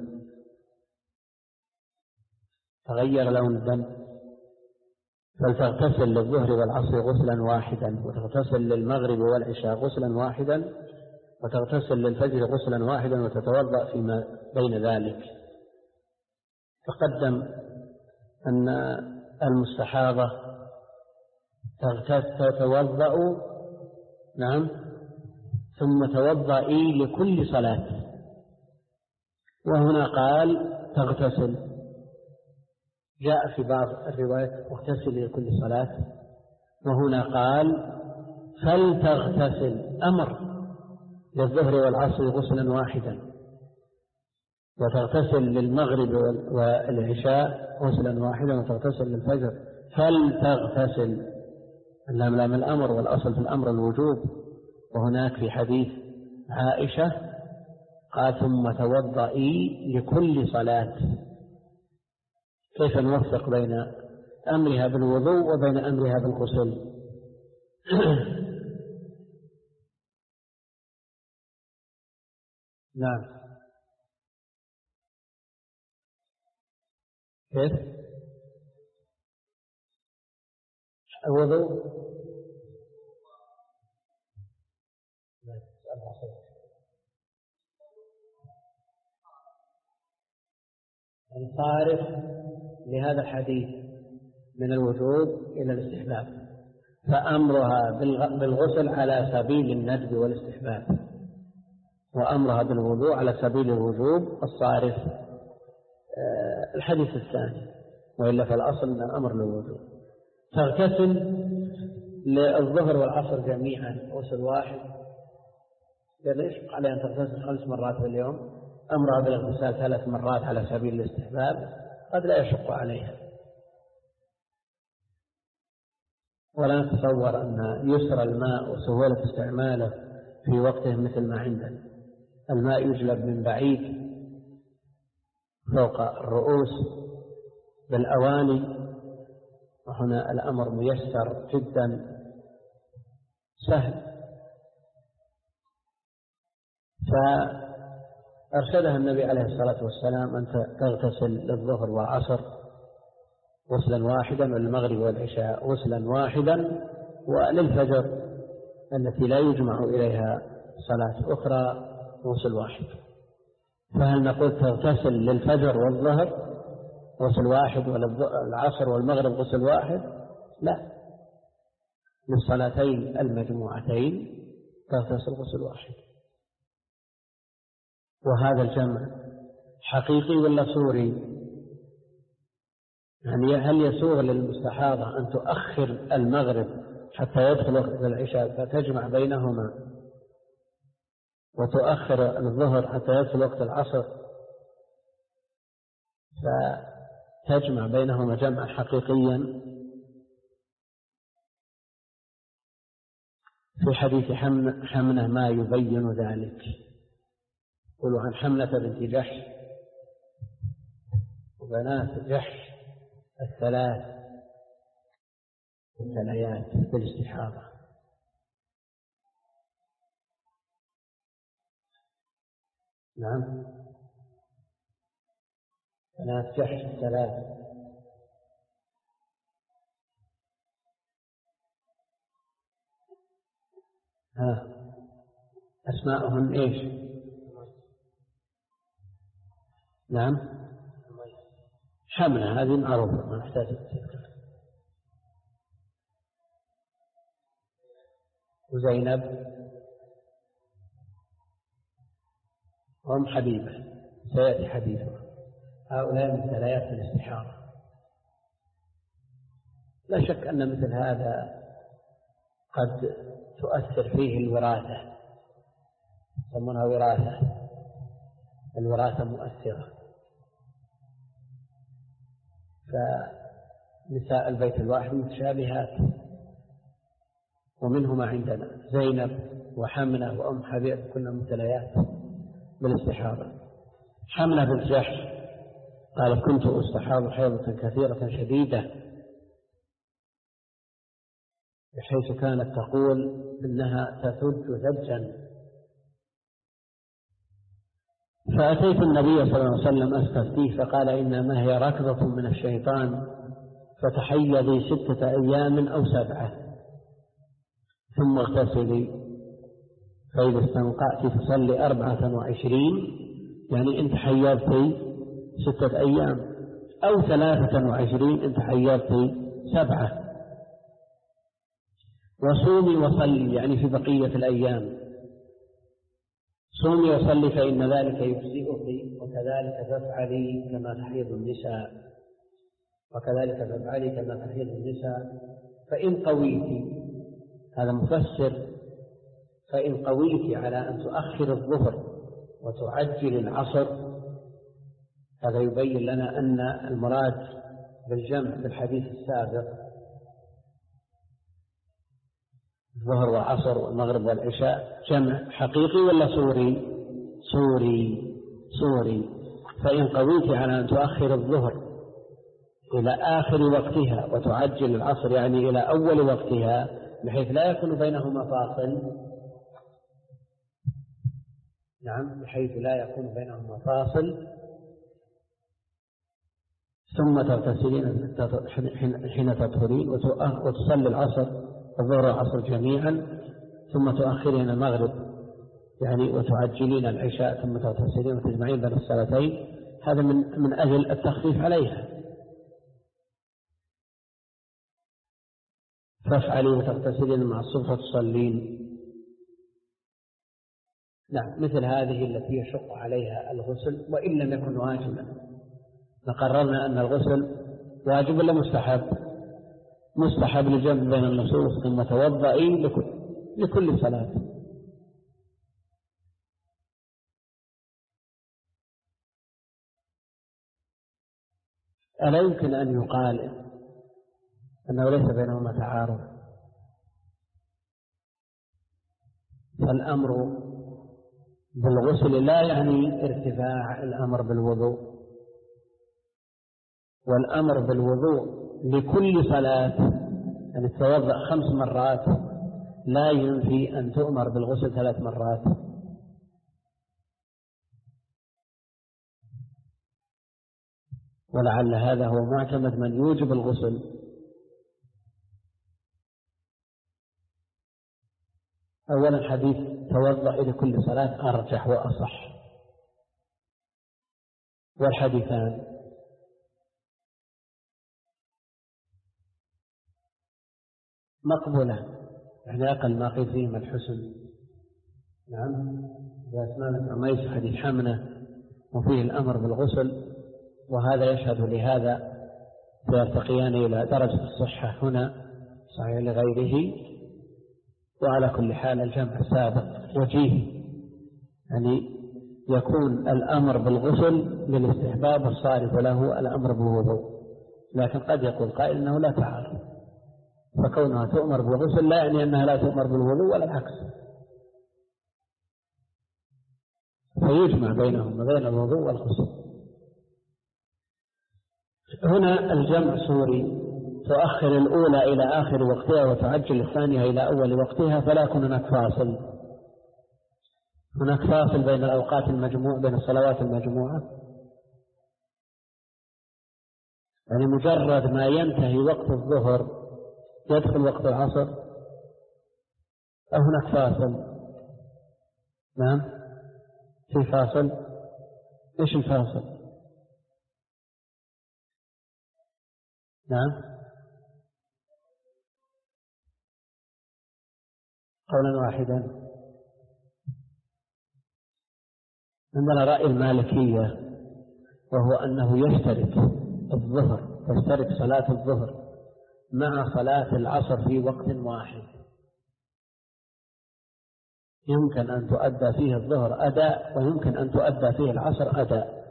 تغير لون الدم، فلتغتسل للظهر والعصر غسلا واحدا، وتغتسل للمغرب والعشاء غسلا واحدا، وتغتسل للفجر غسلا واحدا، وتتوضأ فيما بين ذلك. تقدم أن المستحاضة تتوضأ، نعم، ثم توضئي لكل صلاة. وهنا قال تغتسل، جاء في بعض الروايات اغتسلي لكل صلاة، وهنا قال فلتغتسل، أمر للظهر والعصر غسلا واحدا، وتغتسل للمغرب والعشاء غسلا واحدا، وتغتسل للفجر. فلتغتسل، اللام لام الأمر، والأصل في الأمر الوجوب. وهناك في حديث عائشة قال ثم توضئي لكل صلاة. كيف نوفق بين أمرها بالوضوء وبين أمرها بالغسل؟ نعم. كيف الوضوء؟ الصارف لهذا الحديث من الوجوب إلى الاستحباب، فأمرها بالغسل على سبيل الندب والاستحباب، وأمرها بالوضوء على سبيل الوجوب الصارف الحديث الثاني، وإلا فالأصل أن الأمر للوجوب. تغتسل للظهر والعصر جميعا غسل واحد، ليش عليها أن تغتسل خمس مرات في اليوم؟ أمرها بالاغتسال ثلاث مرات على سبيل الاستحباب قد لا يشق عليها. ولا نتصور أن يسر الماء وسهولة استعماله في وقته مثل ما عندنا. الماء يجلب من بعيد فوق الرؤوس بالأواني، وهنا الأمر ميسر جدا سهل. فأرشدها النبي عليه الصلاة والسلام أن تغتسل للظهر والعصر غسلا واحدا، وللمغرب والعشاء غسلا واحدا، وللفجر التي لا يجمع إليها صلاة أخرى غسل واحد. فهل نقول تغتسل للفجر والظهر غسل واحد، وللعصر والمغرب غسل واحد؟ لا، للصلاتين المجموعتين تغتسل غسل واحد. وهذا الجمع حقيقي ولا صوري؟ يعني هل يسوغ للمستحاضة أن تؤخر المغرب حتى يدخل وقت العشاء فتجمع بينهما، وتؤخر الظهر حتى يدخل وقت العصر فتجمع بينهما جمعا حقيقيا؟ في حديث حمنة ما يبين ذلك. قلوا عن حمنة بنت جحش وبنات جحش الثلاث الثنيات بالاستحاضة. نعم، بنات جحش الثلاث. ها أسماءهن إيش؟ نعم، حملة هذه معروفة ما نحتاج التذكر. وزينب وأم حبيبة سيأتي حديثها. هؤلاء من ثلاث الاستحاضة. لا شك أن مثل هذا قد تؤثر فيه الوراثة، يسمونها وراثة، الوراثة مؤثرة. فنساء البيت الواحد متشابهات، ومنهما عندنا زينب وحمنة وأم حبيب كلها مبتليات بالاستحاضة. حمنة بنت جحش قال كنت أستحاض حيضة كثيرة شديدة، بحيث كانت تقول إنها تثج ثجا. فأتيت النبي صلى الله عليه وسلم أستفتيه فقال إنما هي ركضة من الشيطان، فتحيضي ستة أيام أو سبعة ثم اغتسلي، فإذا استنقعت تصلي أربعة وعشرين، يعني أنت حيضتي ستة أيام، أو ثلاثة وعشرين أنت حيضتي سبعة، وصومي وصلي يعني في بقية الأيام، صومي وصلي فإن ذلك يجزئك، وكذلك تفعلي كما تحيض النساء، وكذلك تفعلي كما تحيض النساء، فإن قويت، هذا مفسر، فإن قويت على أن تؤخر الظهر وتعجل العصر، هذا يبين لنا أن المراد بالجمع في الحديث السابق الظهر والعصر والمغرب والعشاء جمع حقيقي ولا صوري؟ صوري صوري. فإن قويت على أن تؤخر الظهر إلى آخر وقتها وتعجل العصر يعني إلى أول وقتها بحيث لا يكون بينهما فاصل، نعم بحيث لا يكون بينهما فاصل، ثم تغتسلين حين تطهرين وتصلي العصر الظهر والعصر جميعا، ثم تؤخرين المغرب يعني وتعجلين العشاء، ثم تغتسلين وتجمعين بين الصلاتين، هذا من من أجل التخفيف عليها. فافعلي وتغتسلين مع الصبح وتصلين. نعم مثل هذه التي يشق عليها الغسل وإن لم يكن واجبا. فقررنا أن الغسل واجب ولا مستحب؟ مستحب لجمع بين النصوص، ثم توضئي لكل, لكل صلاة. ألا يمكن أن يقال أنه ليس بينهما تعارض؟ فالأمر بالغسل لا يعني ارتفاع الأمر بالوضوء، والأمر بالوضوء لكل صلاة أن تتوضأ خمس مرات لا ينفي أن تؤمر بالغسل ثلاث مرات. ولعل هذا هو معتمد من يوجب الغسل. أولا حديث توضأ لكل صلاة أرجح وأصح، والحديثان مقبولة يعني أقل ما قيل فيهما الحسن. نعم وأسماء عميس حديث حمنة وفيه الأمر بالغسل، وهذا يشهد لهذا فيرتقيان إلى درجة الصحة هنا صحيح لغيره. وعلى كل حال الجمع سابق وجيه، يعني يكون الأمر بالغسل للاستحباب الصارف له الأمر بالوضوء، لكن قد يقول قائل أنه لا تعارض، فكونها تؤمر بالغسل لا يعني أنها لا تؤمر بالوضوء ولا العكس، فيجمع بينهم وبين الوضوء والغسل. هنا الجمع صوري، تؤخر الأولى إلى آخر وقتها وتعجل الثانية إلى أول وقتها، فلا يكون هناك فاصل. هناك فاصل بين الأوقات المجموع بين الصلوات المجموعة، يعني مجرد ما ينتهي وقت الظهر يدخل وقت العصر أو هناك فاصل؟ نعم في فاصل. إيش الفاصل؟ نعم قولا واحدا. عندنا رأي المالكية وهو أنه يشترك الظهر تشترك صلاة الظهر مع صلاة العصر في وقت واحد، يمكن أن تؤدى فيه الظهر أداء ويمكن أن تؤدى فيه العصر أداء،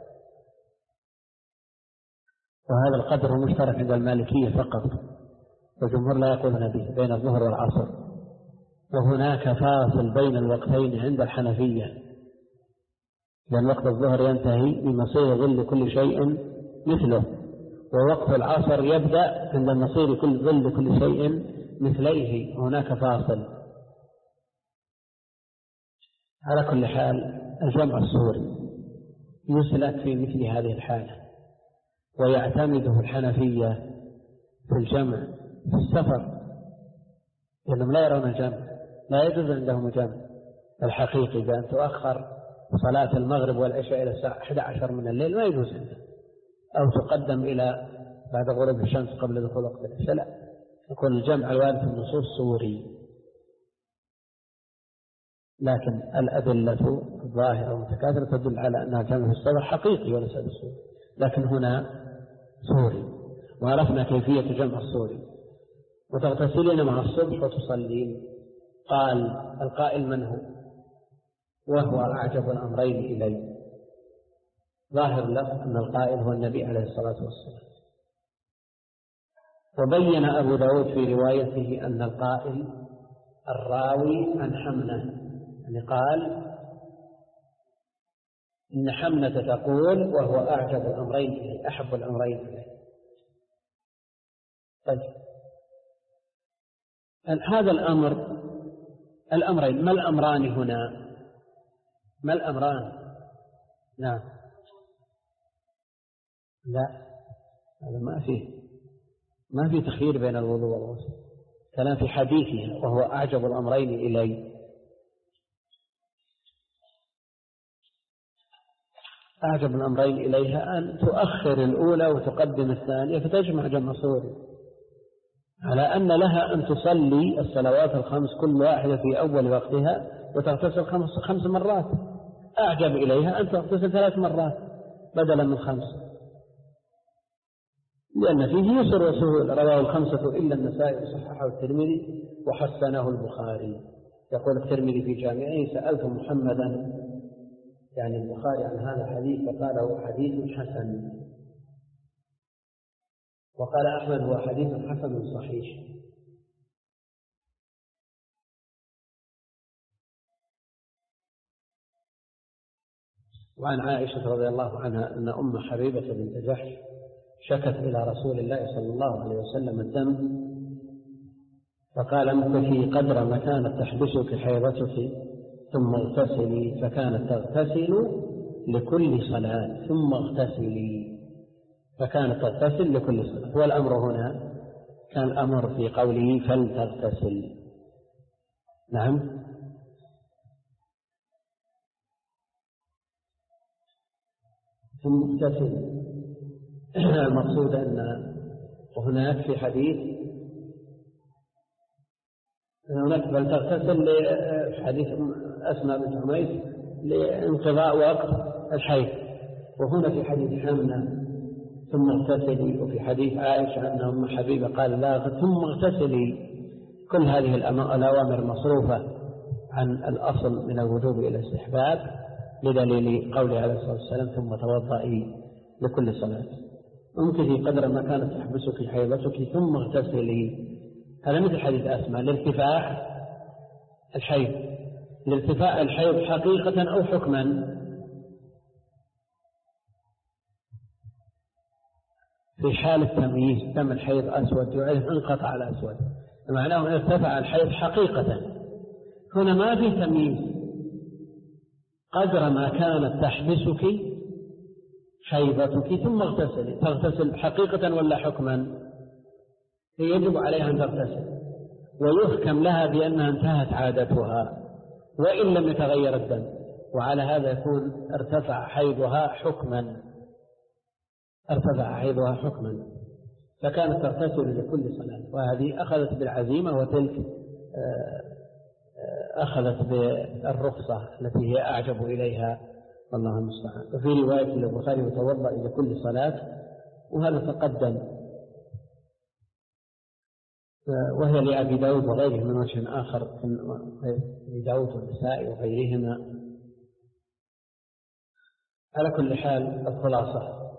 وهذا القدر مشترك عند المالكية فقط، والجمهور لا يقولون به بين الظهر والعصر. وهناك فاصل بين الوقتين عند الحنفية، لأن وقت الظهر ينتهي بمصير ظل كل شيء مثله، ووقت العصر يبدأ عند مصير كل ظل كل شيء مثليه، هناك فاصل. على كل حال الجمع الصوري يسلك في مثل هذه الحالة، ويعتمده الحنفية في الجمع في السفر، لأنهم لا يرون الجمع، لا يجوز عندهم الجمع الحقيقي بأن تؤخر صلاة المغرب والعشاء إلى الساعة إحدى عشر من الليل، ما يجوز عندهم، أو تقدم إلى بعد غروب الشمس قبل دخول وقت العشاء، لا، يكون الجمع الوارد في النصوص صوري. لكن الأدلة الظاهرة والمتكاثرة تدل على أنها جمع في السفر حقيقي وليس بالصوري، لكن هنا صوري، وعرفنا كيفية جمع الصوري. وتغتسلين مع الصبح وتصلين. قال القائل من هو؟ وهو أعجب الأمرين إلي. ظاهر له أن القائل هو النبي عليه الصلاة والسلام. وبين أبو داود في روايته أن القائل الراوي عن حمنة، يعني قال إن حمنة تقول وهو أعجب الأمرين إلي، أحب الأمرين إلي. طيب هذا الأمر، الأمرين، ما الأمران هنا؟ ما الأمران؟ نعم لا، هذا ما فيه ما في تخيير بين الوضوء والغسل، كلام في حديثه وهو أعجب الأمرين إلي. أعجب الأمرين إليها أن تؤخر الأولى وتقدم الثانية فتجمع جمع صوري، على أن لها أن تصلي الصلوات الخمس كل واحدة في أول وقتها وتغتسل خمس, خمس مرات. أعجب إليها أن تغتسل ثلاث مرات بدلا من خمس، لأن فيه يسر وسهول. رواه الخمسة إلا النسائي وصححه الترمذي وحسنه البخاري. يقول الترمذي في جامعه سألت محمدا يعني البخاري عن هذا الحديث فقال هو حديث حسن، وقال أحمد هو حديث حسن صحيح. وعن عائشة رضي الله عنها أن أم حبيبة بنت جحش شكت إلى رسول الله صلى الله عليه وسلم الدم فقال امكثي قدر ما كانت تحبسك حيضتك ثم اغتسلي، فكانت تغتسل لكل صلاة ثم اغتسلي، فكانت تغتسل لكل صلاة. والأمر هنا كان الأمر في قوله فلتغتسل. نعم ثم اغتسل. المقصود أن هناك في حديث هناك بل تغتسل في حديث أسماء بنت عميس لانقضاء وقت الحيض، وهنا في حديث حمنة ثم اغتسلي، وفي حديث عائشة أن أم حبيبة قال لا ثم اغتسلي. كل هذه الأوامر مصروفة عن الأصل من الوجوب إلى الاستحباب بدليل قوله عليه الصلاة والسلام ثم توضئي لكل صلاة. امكثي قدر ما كانت تحبسك حيضتك ثم اغتسلي. هذا مثل حديث أسماء لارتفاع الحيض، لارتفاع الحيض حقيقة أو حكما. في حال التمييز دم الحيض أسود يعرف انقطع الأسود، معناه أن ارتفع الحيض حقيقة. هنا ما في تمييز، قدر ما كانت تحبسك حيضتك ثم اغتسلي. تغتسل حقيقة ولا حكما؟ يجب عليها أن تغتسل، ويحكم لها بأنها انتهت عادتها وإن لم يتغير الدم، وعلى هذا يكون ارتفع حيضها حكما، ارتفع حيضها حكما، فكانت تغتسل لكل صلاة. وهذه أخذت بالعزيمة، وتلك أخذت بالرخصة التي هي أعجب إليها، والله المستعان. وفي رواية البخاري وتوضأ لكل صلاة، وهذا تقدم، وهي لأبي داود وغيره من وجه آخر، أبي داود والنسائي وغيرهما. على كل حال الخلاصة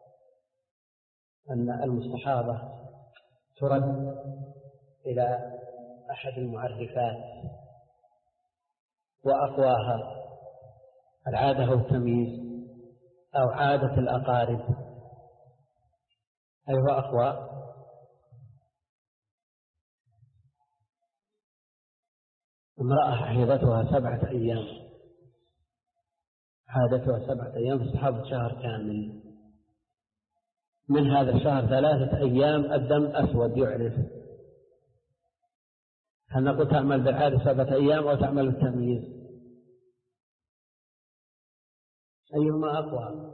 أن المستحاضة ترد إلى أحد المعرفات وأقواها العادة والتمييز أو عادة الأقارب. أي هو أقوى؟ امرأة حيضتها سبعة أيام، عادتها سبعة أيام في صحابة شهر كامل، من هذا الشهر ثلاثة أيام الدم أسود يعرف. هل نقول تعمل بالعادة سبعة أيام أو تعمل بالتمييز؟ أيهما أقوى؟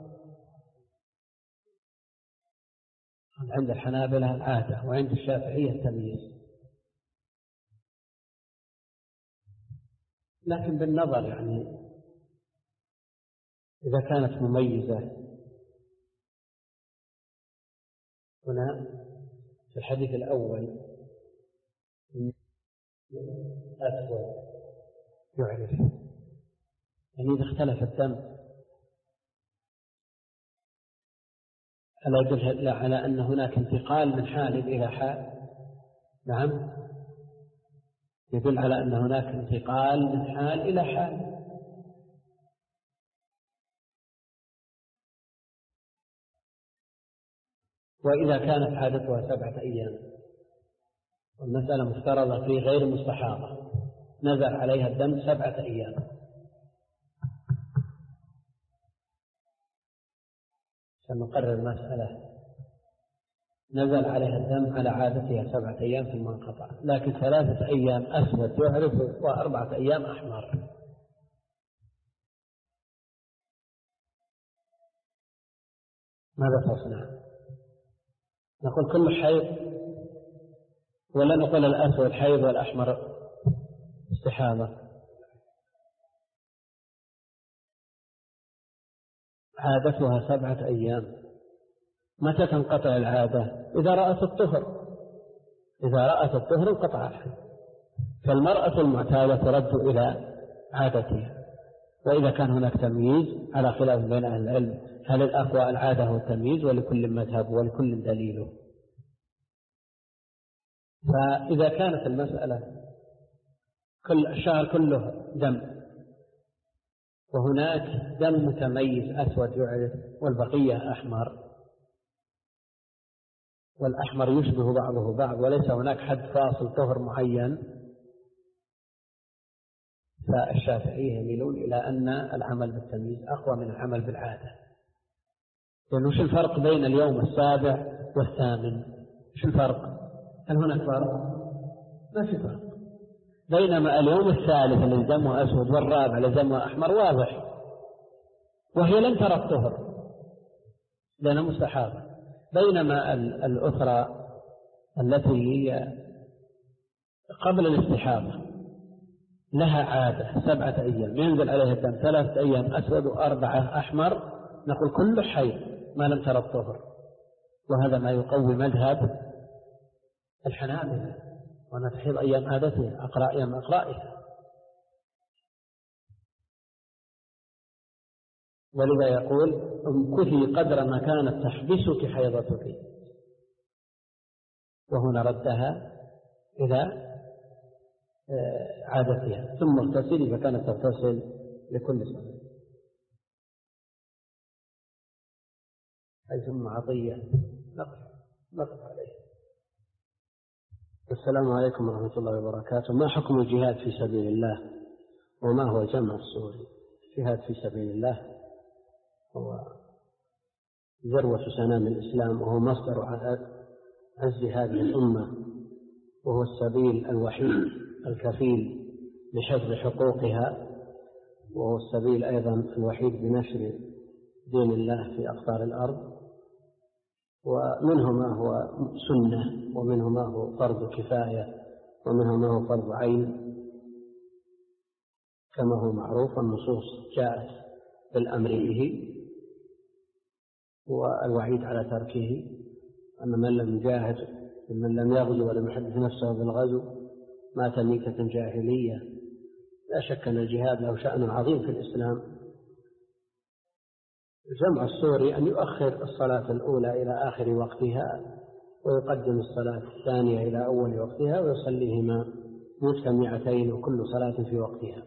عند الحنابلة العادة، وعند الشافعية التمييز. لكن بالنظر يعني إذا كانت مميزة، هنا في الحديث الأول أسود يعرف، يعني إذا اختلف الدم ألا يدل على أن هناك انتقال من حال إلى حال؟ نعم، يدل على أن هناك انتقال من حال إلى حال. وإذا كانت عادتها سبعة أيام والمسألة مفترضة في غير مستحاضة نزل عليها الدم سبعة أيام، سنقرر المسألة، نزل عليها الدم على عادتها سبعة أيام في المنقطع، لكن ثلاثة أيام أسود يعرف وأربعة أيام أحمر، ماذا تصنع؟ نقول كل حيض ولا نقول الأسود حيض والأحمر استحاضة؟ عادتها سبعة أيام. متى تنقطع العادة؟ إذا رأت الطهر، إذا رأت الطهر انقطع الحيض. فالمرأة المعتادة ترد إلى عادتها. وإذا كان هناك تمييز على خلاف بين أهل العلم، هل الأقوى العادة هو التمييز ولكل مذهب ولكل دليله؟ فإذا كانت المسألة كل الشهر كله دم وهناك دم متميز أسود يعرف والبقية أحمر، والأحمر يشبه بعضه بعض وليس هناك حد فاصل طهر معين، فالشافعية يميلون إلى أن العمل بالتمييز أقوى من العمل بالعادة. لأنه وش الفرق بين اليوم السابع والثامن؟ وش الفرق؟ هل هناك فرق؟ ما في فرق. بينما اليوم الثالث الذي دمه أسود والرابع الذي دمه أحمر واضح، وهي لن ترى الطهر لأنها مستحاضة. بينما الأخرى التي هي قبل الاستحاضة لها عادة سبعة أيام ينزل عليها الدم ثلاثة أيام أسود وأربعة أحمر، نقول كل حيض ما لم ترى الطهر. وهذا ما يقوي مذهب الحنابلة، وأنا تحيض أيام عادتها أقرأ أيام أقرائها. ولذا يقول امكثي قدر ما كانت تحبسك حيضتك، وهنا ردها إلى عادتها، ثم اغتسلي فكانت تغتسل لكل سنة. أي ثم عطية نقف نقف عليه. السلام عليكم ورحمة الله وبركاته. ما حكم الجهاد في سبيل الله وما هو جمع الصوري؟ الجهاد في سبيل الله هو ذروة سنام الإسلام، وهو مصدر عز هذه الأمة، وهو السبيل الوحيد الكفيل بحفظ حقوقها، وهو السبيل أيضا الوحيد بنشر دين الله في أقطار الأرض. ومنه ما هو سنة، ومنه ما هو فرض كفاية، ومنه ما هو فرض عين، كما هو معروف. النصوص جاءت بالأمر به والوعيد على تركه، أن من لم يجاهد من لم يغزو ولم يحدث نفسه بالغزو مات ميتة جاهلية. لا شك أن الجهاد له شأن عظيم في الإسلام. جمع السوري أن يؤخر الصلاة الأولى إلى آخر وقتها، ويقدم الصلاة الثانية إلى أول وقتها، ويصليهما مجتمعتين وكل صلاة في وقتها.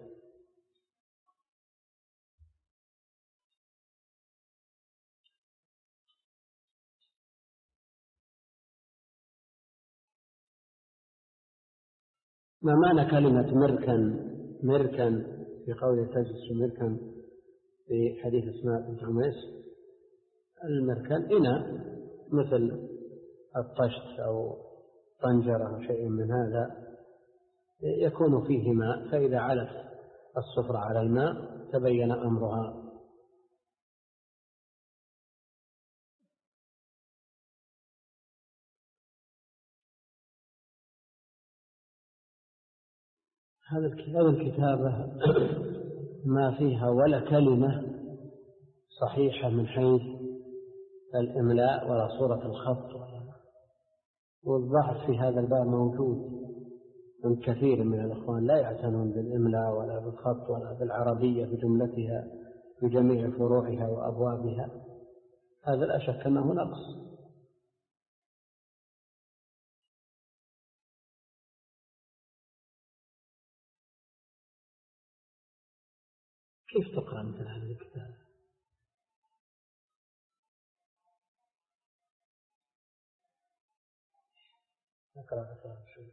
ما معنى كلمة مركن مركن في قوله تجلس مركن في حديث أسماء بنت عميس؟ المركن إناء مثل الطشت أو طنجرة أو شيء من هذا يكون فيه ماء، فإذا علت الصفرة على الماء تبين أمرها. هذا الكتابة ما فيها ولا كلمة صحيحة من حيث الإملاء ولا صورة الخط، والضعف في هذا الباب موجود. من كثير من الإخوان لا يعتنون بالإملاء ولا بالخط ولا بالعربية بجملتها بجميع فروعها وأبوابها، هذا لا شك أنه نقص. كيف تقرأ مثل هذا الكتاب؟ أقرأ شيء.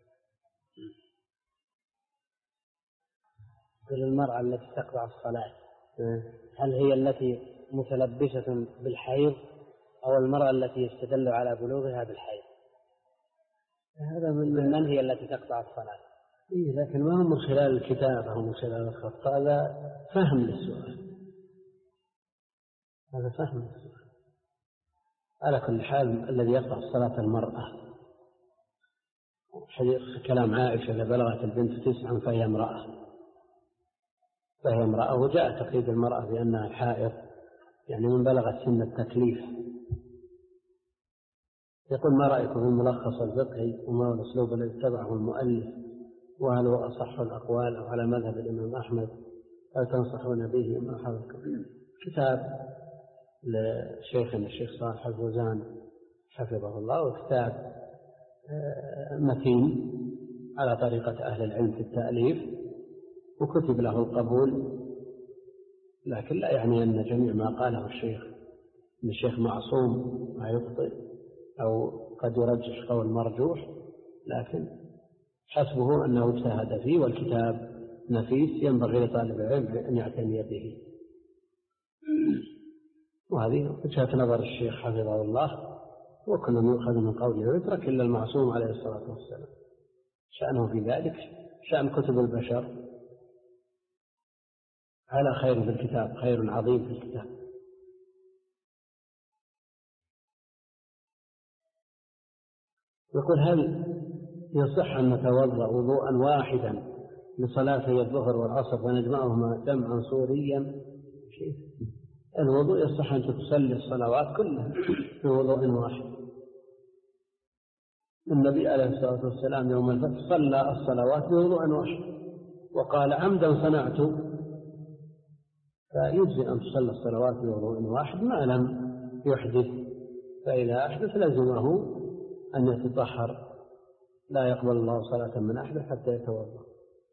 المرأة التي تقطع الصلاة هل هي التي متلبسة بالحيض أو المرأة التي يستدل على بلوغها بالحيض؟ هذا من, من هي التي تقطع الصلاة؟ إيه، لكن ما هو من خلال الكتاب أو من خلال الخط، هذا فهم للسؤال، هذا فهم للسؤال. على كل حال الذي يقطع الصلاة المرأة، حديث كلام عائشة إذا بلغت البنت تسعا فهي امرأة، فهي امرأة، وجاء تقييد المرأة بأنها حائض يعني من بلغت سن التكليف. يقول ما رأيكم في الملخص الفقهي وما هو الأسلوب الذي اتبعه المؤلف، وهل هو أصح الأقوال أو على مذهب الإمام أحمد، هل تنصحون به ما حولكم؟ كتاب لشيخنا الشيخ صالح الفوزان حفظه الله، وكتاب متين على طريقة أهل العلم في التأليف، وكتب له القبول، لكن لا يعني أن جميع ما قاله الشيخ أن الشيخ معصوم ما يخطئ أو قد يرجح قول مرجوح، لكن حسبه أنه اجتهد فيه، والكتاب نفيس ينبغي لطالب العلم أن يعتني به. وهذه وجهة نظر الشيخ حفظه الله، وكل يؤخذ من قوله ويترك إلا المعصوم عليه الصلاة والسلام، شأنه في ذلك شأن كتب البشر على خير في الكتاب، خير عظيم في الكتاب. يقول هل يصح أن نتوضأ وضوءا واحدا لصلاتي الظهر والعصر ونجمعهما جمعا صوريا؟ الوضوء يصح أن تصلي الصلوات كلها بوضوء واحد. النبي عليه الصلاة والسلام يوم الفتح صلى الصلوات بوضوء واحد وقال عمدا صنعت، فيجزي أن تصلى الصلوات بوضوء واحد ما لم يحدث، فإذا أحدث لزمه أن يتطهر، لا يقبل الله صلاة من أحدث حتى يتوضأ.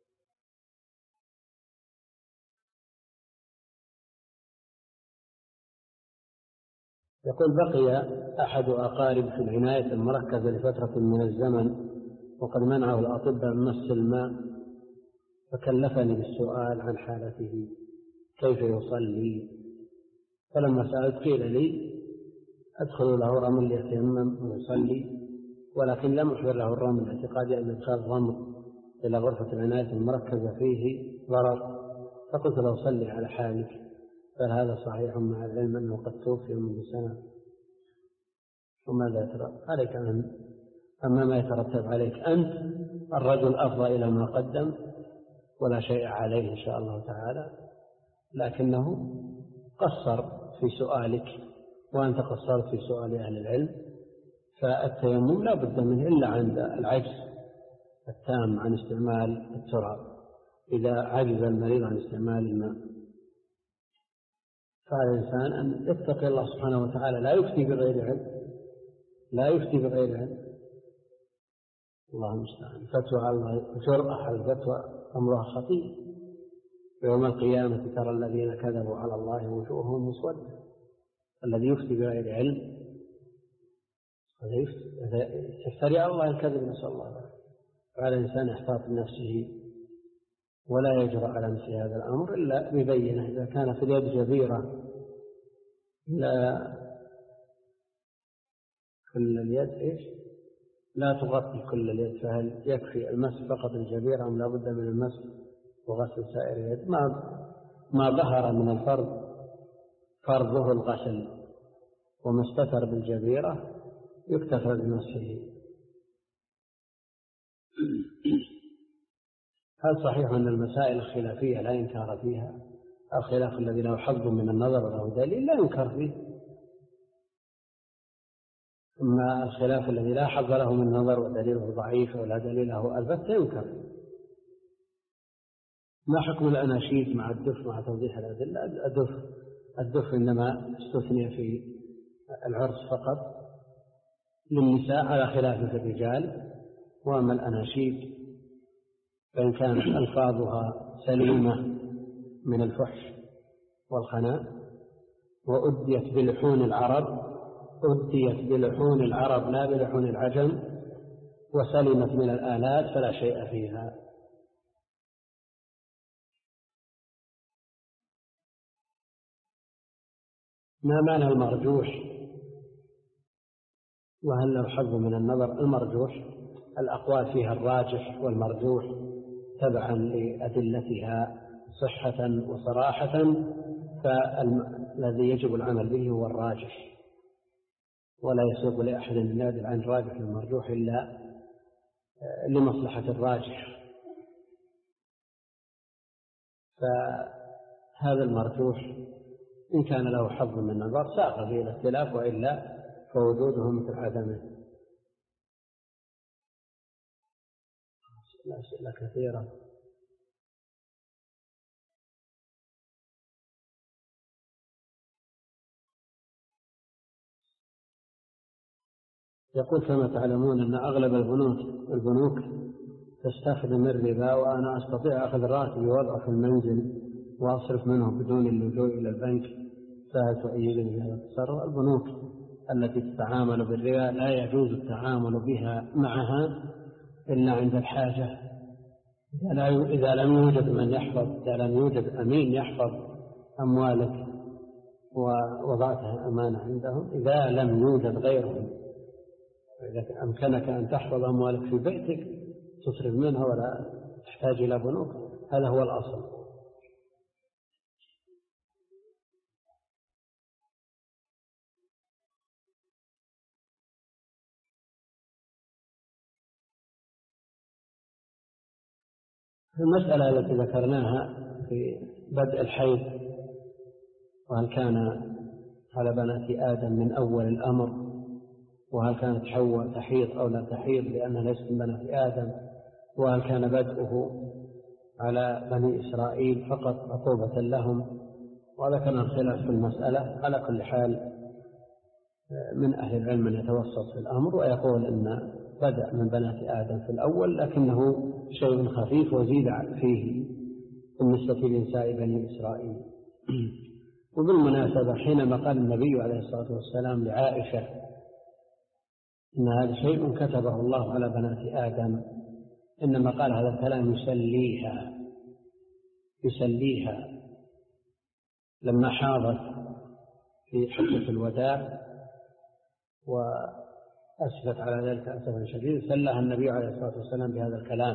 يقول بقي أحد أقارب في العناية المركزة لفترة من الزمن وقد منعه الأطباء من مس الماء، فكلفني بالسؤال عن حالته كيف يصلي، فلما سألت قيل لي أدخل له رمل ليتيمم ويصلي، ولكن لم أحضر له الرمل باعتقادي أن إدخال الرمل إلى غرفة العناية المركزة فيه ضرر، فقلت له صلي على حالك، فهذا صحيح مع العلم أنه قد توفي منذ سنة، وماذا يترتب عليك أن أما ما يترتب عليك أنت الرجل أفضى إلى ما قدم ولا شيء عليه إن شاء الله تعالى، لكنه قصر في سؤالك وأنت قصرت في سؤال أهل العلم، فالتيمم لا بد منه إلا عند العجز التام عن استعمال التراب، إذا عجز المريض عن استعمال الماء فعلى الإنسان أن يتقي الله سبحانه وتعالى، لا يفتي بغير علم، لا يفتي بغير علم، الله المستعان. فتوى على الله جرأة على الفتوى أمرها خطير، يوم القيامة ترى الذين كذبوا على الله وجوههم مسودة، الذي يفتي بغير علم يفتري على الله الكذب، نسأل الله العافية. فعلى الإنسان يحتاط بنفسه ولا يجرأ على مثل هذا الأمر إلا ببينه، إذا كان في اليد جبيرة لا كل اليد إيش لا تغطي كل اليد، فهل يكفي المس فقط الجبيرة أم لا بد من المس وغسل سائر اليد؟ ما ما ظهر من الفرض فرضه الغسل، وما استتر بالجبيرة يكتفى بمسه. هل صحيح أن المسائل الخلافية لا ينكر فيها؟ الخلاف الذي له حظ من النظر وله دليل لا ينكر فيه، أما الخلاف الذي لا حظ له من النظر ودليله ضعيف ولا دليل له البتة ينكر. ما حكم الأناشيد مع الدف مع توضيح الأدلة؟ الدف الدف إنما استثني في العرس فقط للنساء على خلاف في الرجال، وأما الأناشيد فإن كانت ألفاظها سليمة من الفحش والخناء وأديت بلحون العرب أديت بلحون العرب لا بلحون العجم وسلمت من الآلات فلا شيء فيها. ما معنى المرجوح؟ وهل له حظ من النظر؟ المرجوح الأقوال فيها الراجح والمرجوح تبعا لأدلتها صحة وصراحة، فالذي يجب العمل به هو الراجح، ولا يسوق لأحد النادر عن الراجح المرجوح إلا لمصلحة الراجح. فهذا المرجوح إن كان له حظ من النظر ساق به الاختلاف، وإلا فوجوده مثل عدمه. أسئلة كثيرة. يقول كما تعلمون أن أغلب البنوك البنوك تستخدم الربا، وأنا أستطيع أخذ راتبي ووضعه في المنزل وأصرف منه بدون اللجوء إلى البنك، فهل تؤيدني بهذا التصرف؟ البنوك التي تتعامل بالربا لا يجوز التعامل بها معها إلا عند الحاجة، إذا لم يوجد من يحفظ إذا لم يوجد أمين يحفظ أموالك ووضعتها أمانة عندهم، إذا لم يوجد غيرهم، إذا أمكنك أن تحفظ أموالك في بيتك تصرف منها ولا تحتاج إلى بنوك، هذا هو الأصل. المسألة التي ذكرناها في بدء الحيض، وهل كان على بنات آدم من أول الأمر، وهل كانت حواء تحيض أو لا تحيض لأنها ليست من بنات آدم، وهل كان بدءه على بني إسرائيل فقط عقوبة لهم، وذكرنا الخلاف في المسألة. على كل حال من أهل العلم من يتوسط في الأمر ويقول إن بدأ من بنات آدم في الأول، لكنه شيء خفيف وزيد فيه بالنسبة لنساء بني إسرائيل. وبالمناسبة حينما قال النبي عليه الصلاة والسلام لعائشة إن هذا شيء كتبه الله على بنات آدم، إنما قال هذا الكلام يسليها يسليها لما حاضت في حجة الوداع وأسفت على ذلك أسفا شديدا، سلها النبي عليه الصلاة والسلام بهذا الكلام.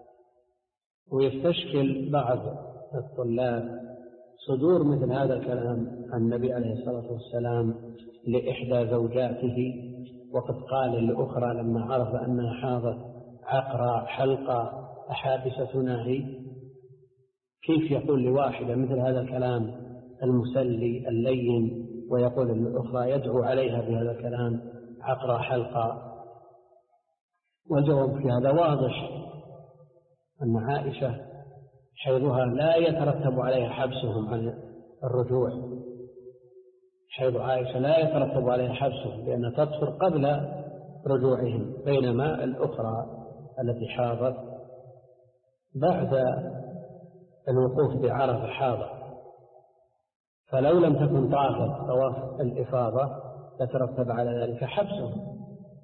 ويستشكل بعض الطلاب صدور مثل هذا الكلام عن النبي عليه الصلاة والسلام لإحدى زوجاته، وقد قال لأخرى لما عرف أنها حاضت عقرى حلقة أحابستنا هي، كيف يقول لواحدة مثل هذا الكلام المسلي اللين، ويقول للأخرى يدعو عليها بهذا الكلام عقرى حلقة؟ والجواب في هذا واضح، أن عائشة حيضها لا يترتب عليها حبسهم عن الرجوع، حيض عائشة لا يترتب عليها حبسهم لأنها تطهر قبل رجوعهم، بينما الأخرى التي حاضت بعد الوقوف بعرفة حاضت، فلو لم تكن طافت طواف الإفاضة يترتب على ذلك حبسهم،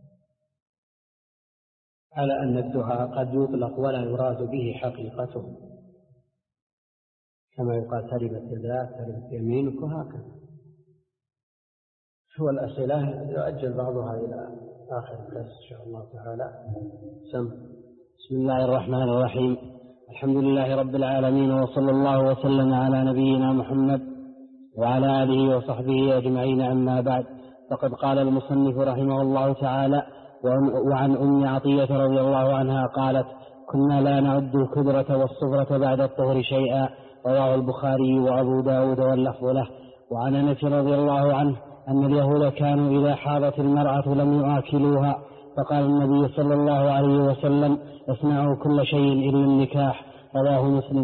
على أن الدعاء قد يطلق ولا يراد به حقيقته، كما يقال تربت يداك تربت يمينك وهكذا. شو الأسئلة يؤجل بعضها إلى آخر الدرس إن شاء الله تعالى. سم. بسم الله الرحمن الرحيم، الحمد لله رب العالمين، وصلى الله وسلم على نبينا محمد وعلى آله وصحبه أجمعين، أما بعد. فقد قال المصنف رحمه الله تعالى: وعن أم عطية رضي الله عنها قالت: كنا لا نعد الكدرة والصفرة بعد الطهر شيئا، رواه البخاري وأبو داود واللفظ له. وعن أنس رضي الله عنه أن اليهود كانوا إذا حاضت المرأة لم يؤكلوها، فقال النبي صلى الله عليه وسلم: اصنعوا كل شيء إلا النكاح، رواه مسلم.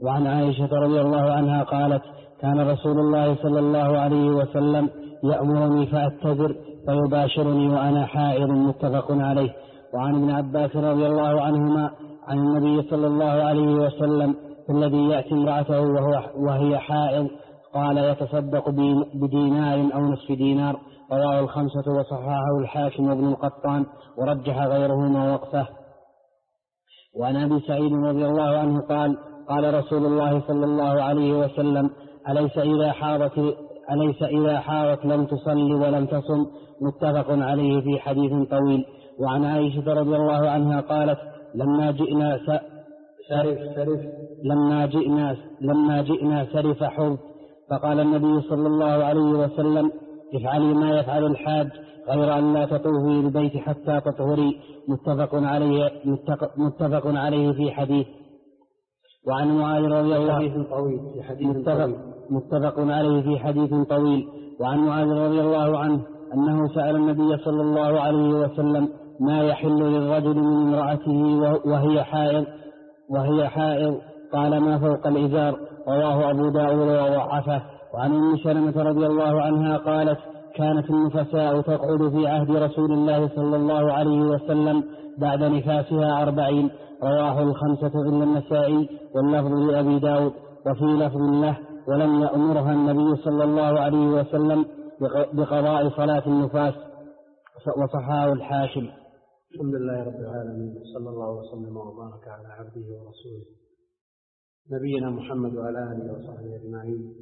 وعن عائشة رضي الله عنها قالت: كان رسول الله صلى الله عليه وسلم يأمرني فأتذر فيباشرني وأنا حائض، متفق عليه. وعن ابن عباس رضي الله عنهما عن النبي صلى الله عليه وسلم الذي يأتي امرأته وهي حائض قال: يتصدق بدينار أو نصف دينار. رواه الخمسة وصححه الحاكم وابن القطان ورجح غيرهما وقفه. وعن أبي سعيد رضي الله عنه قال: قال رسول الله صلى الله عليه وسلم: أليس إذا حاضت أليس إذا حاضت لم تصلي ولم تصم، متفق عليه في حديث طويل. وعن عائشة رضي الله عنها قالت: لما جئنا سرف سرف لما جئنا لما جئنا سرف حوض، فقال النبي صلى الله عليه وسلم: افعلي ما يفعل الحاج غير أن لا تطوفي البيت حتى تطهري، متفق عليه متفق عليه في حديث. وعن معاذ رضي الله عنه طويل في حديث متفق, متفق عليه في حديث طويل. وعن معاذ رضي الله عنه أنه سأل النبي صلى الله عليه وسلم: ما يحل للرجل من امرأته وهي حائض وهي حائض قال: ما فوق الإزار. رواه أبو داود وضعفه. وعن أم سلمة رضي الله عنها قالت: كانت النفساء تقعد في عهد رسول الله صلى الله عليه وسلم بعد نفاسها أربعين. رواه الخمسة إلا النسائي واللفظ لأبي داود. وفي لفظ له: ولم يأمرها النبي صلى الله عليه وسلم بقضاء صلاة النفاس. وصححه الحاكم. الحمد لله رب العالمين، صلى الله وسلم وبارك على عبده ورسوله نبينا محمد وعلى آله وصحبه أجمعين.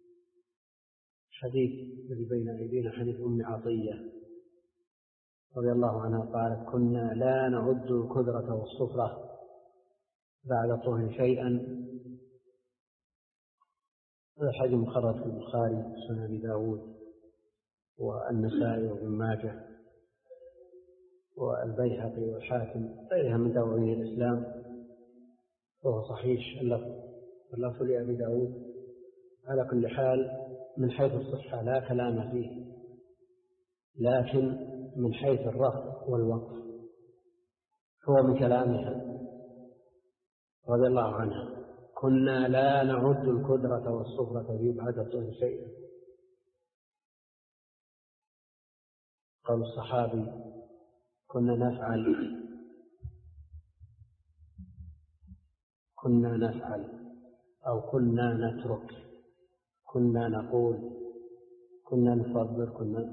حديث الذي بين أيدينا حديث أم عطية رضي الله عنها قالت: كنا لا نعد الكدرة والصفرة بعد طهر شيئا. هذا حديث مخرج في البخاري وسنن أبي داود والنسائي وابن ماجه والبيهقي والحاكم غيرها من دواوين الإسلام، وهو صحيح اللفظ اللفظ لأبي داود. على كل حال من حيث الصحة لا كلام فيه، لكن من حيث الرفع والوقف هو من كلامها رضي الله عنها: كنا لا نعد الكدرة والصفرة في بعد الطهر شيئا. قول الصحابي: كنا نفعل كنا نفعل أو كنا نترك، كنا نقول، كنا نفضل، كنا.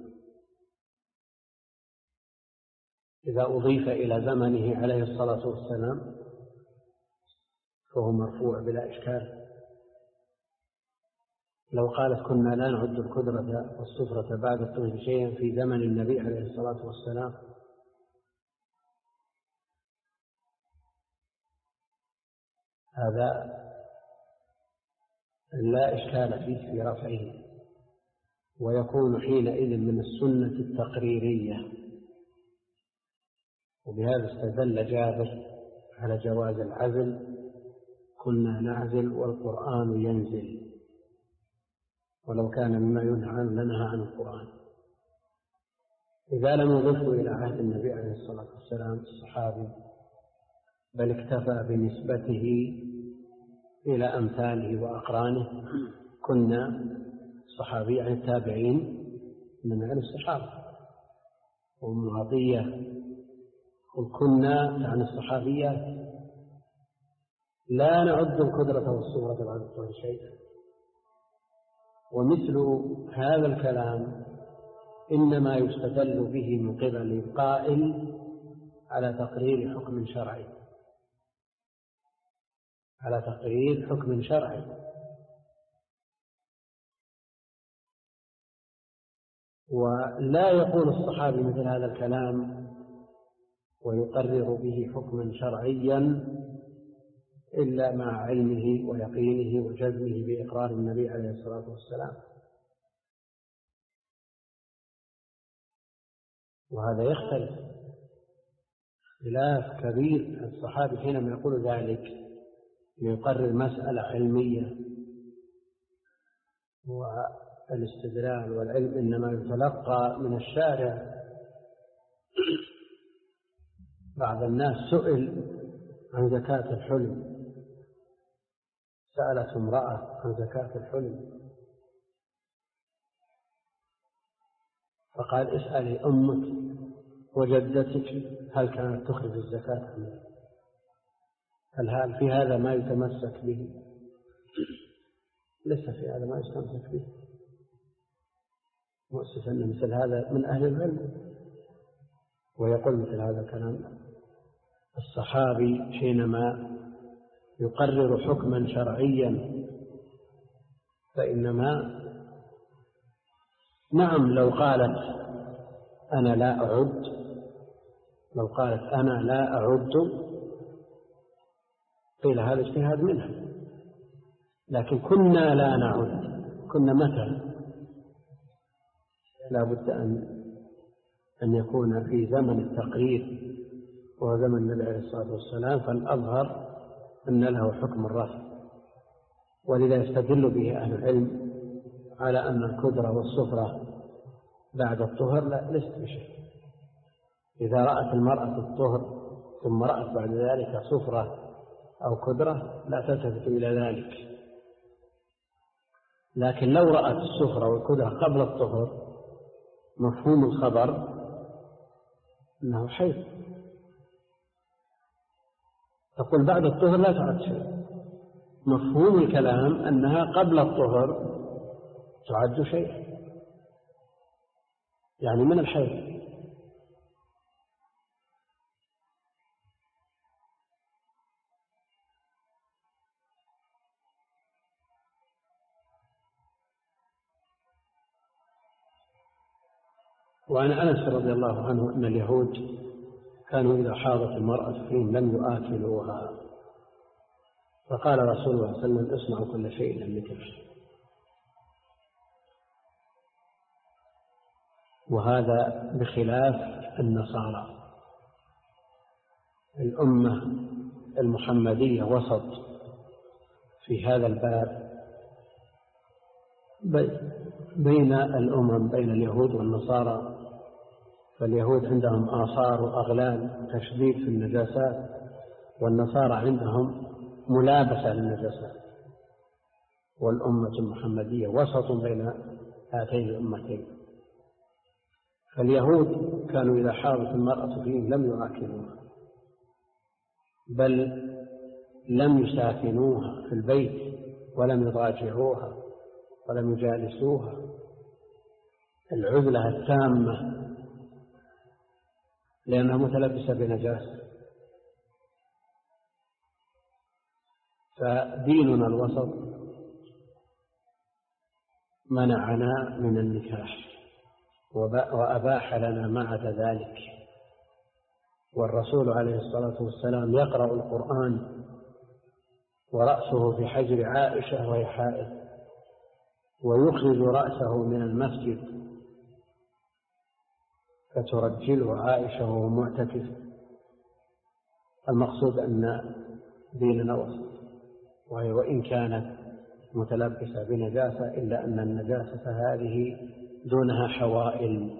إذا أضيف إلى زمنه عليه الصلاة والسلام فهو مرفوع بلا إشكال. لو قالت: كنا لا نعد الكدرة والصفرة بعد الطهر شيئا في زمن النبي عليه الصلاة والسلام، هذا لا إشكال فيه في رفعه، ويكون حينئذ من السنة التقريرية. وبهذا استدل جابر على جواز العزل: كنا نعزل والقرآن ينزل. ولو كان مما ينهى عنه لنهى عن القرآن. إذا لم يضفوا إلى عهد النبي عليه الصلاة والسلام الصحابي، بل اكتفى بنسبته إلى أمثاله وأقرانه، كنا صحابي عن التابعين من عن الصحابة. وأم عطية كنا عن الصحابيات لا نعد الكدرة والصورة بعد الطهر شيئا. ومثل هذا الكلام إنما يستدل به من قبل القائل على تقرير حكم شرعي على تقرير حكم شرعي ولا يقول الصحابي مثل هذا الكلام ويقرر به حكما شرعيا إلا مع علمه ويقينه وجزمه بإقرار النبي عليه الصلاة والسلام. وهذا يختلف خلاف كبير. الصحابي حينما يقول ذلك يقرر مسألة علمية، والاستدلال والعلم إنما يتلقى من الشارع. بعض الناس سئل عن زكاة الحلم، سألت امرأة عن زكاة الحلم فقال اسألي أمك وجدتك هل كانت تخرج الزكاة أم لا؟ هل في هذا ما يتمسك به؟ ليس في هذا ما يستمسك به. مؤسس أن مثل هذا من أهل العلم ويقول مثل هذا الكلام. الصحابي حينما يقرر حكما شرعيا فإنما نعم لو قالت أنا لا أعد لو قالت أنا لا أعد قيل هذا اجتهاد منها، لكن كنا لا نعد كنا متى؟ لا بد أن أن يكون في زمن التقرير وهو زمن النبي عليه الصلاة والسلام، فالأظهر أن له حكم الرفع، ولذا يستدل به أهل العلم على أن الكدرة والصفرة بعد الطهر لا ليست بشيء. إذا رأت المرأة الطهر ثم رأت بعد ذلك صفرة أو كدرة لا تلتفت إلى ذلك، لكن لو رأت الصفرة والكدرة قبل الطهر مفهوم الخبر أنه حيض، تقول بعد الطهر لا تعد شيء. مفهوم الكلام أنها قبل الطهر تعد شيء، يعني من الحيض. وعن أنس رضي الله عنه أن اليهود كانوا إذا حاضت المرأة فيهم لم يآكلوها، فقال رسول الله صلى الله عليه وسلم اصنعوا كل شيء لم يكن. وهذا بخلاف النصارى. الأمة المحمدية وسط في هذا الباب بين الأمم، بين اليهود والنصارى. فاليهود عندهم آثار وأغلال تشديد في النجاسات، والنصارى عندهم ملابسة للنجاسات. والأمة المحمدية وسط بين هاتين الأمتين. فاليهود كانوا إذا حاضت المرأة فيهم لم يآكلوها، بل لم يساكنوها في البيت ولم يضاجعوها ولم يجالسوها، العزلة التامة، لأنها متلبسة بنجاسة. فديننا الوسط منعنا من النكاح وأباح لنا ما عدا ذلك. والرسول عليه الصلاة والسلام يقرأ القرآن ورأسه في حجر عائشة وهي حائض، ويخرج رأسه من المسجد فترجله عائشة وهو معتكف. المقصود أن ديننا وسط، وهي وإن كانت متلبسة بنجاسة إلا أن النجاسة هذه دونها حوائل،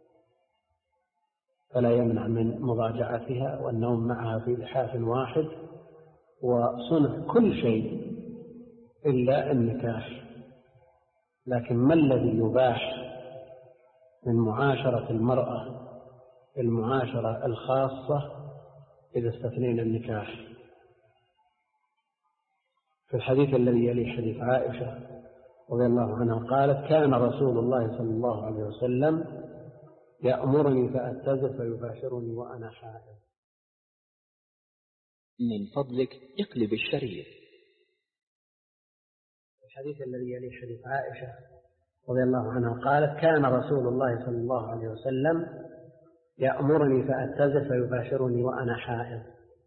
فلا يمنع من مضاجعتها والنوم معها في لحاف واحد وصنع كل شيء إلا النكاح. لكن ما الذي يباح من معاشرة المرأة المعاشرة الخاصة إذا استثنينا النكاح؟ في الحديث الذي يلي حديث عائشة رضي الله عنها قالت كان رسول الله صلى الله عليه وسلم يأمرني فأتزر فيباشرني وأنا حائض. من فضلك اقلب الشريط. الحديث الذي يلي حديث عائشة رضي الله عنها قالت كان رسول الله صلى الله عليه وسلم يأمرني فأتزر فيباشرني وأنا حائض.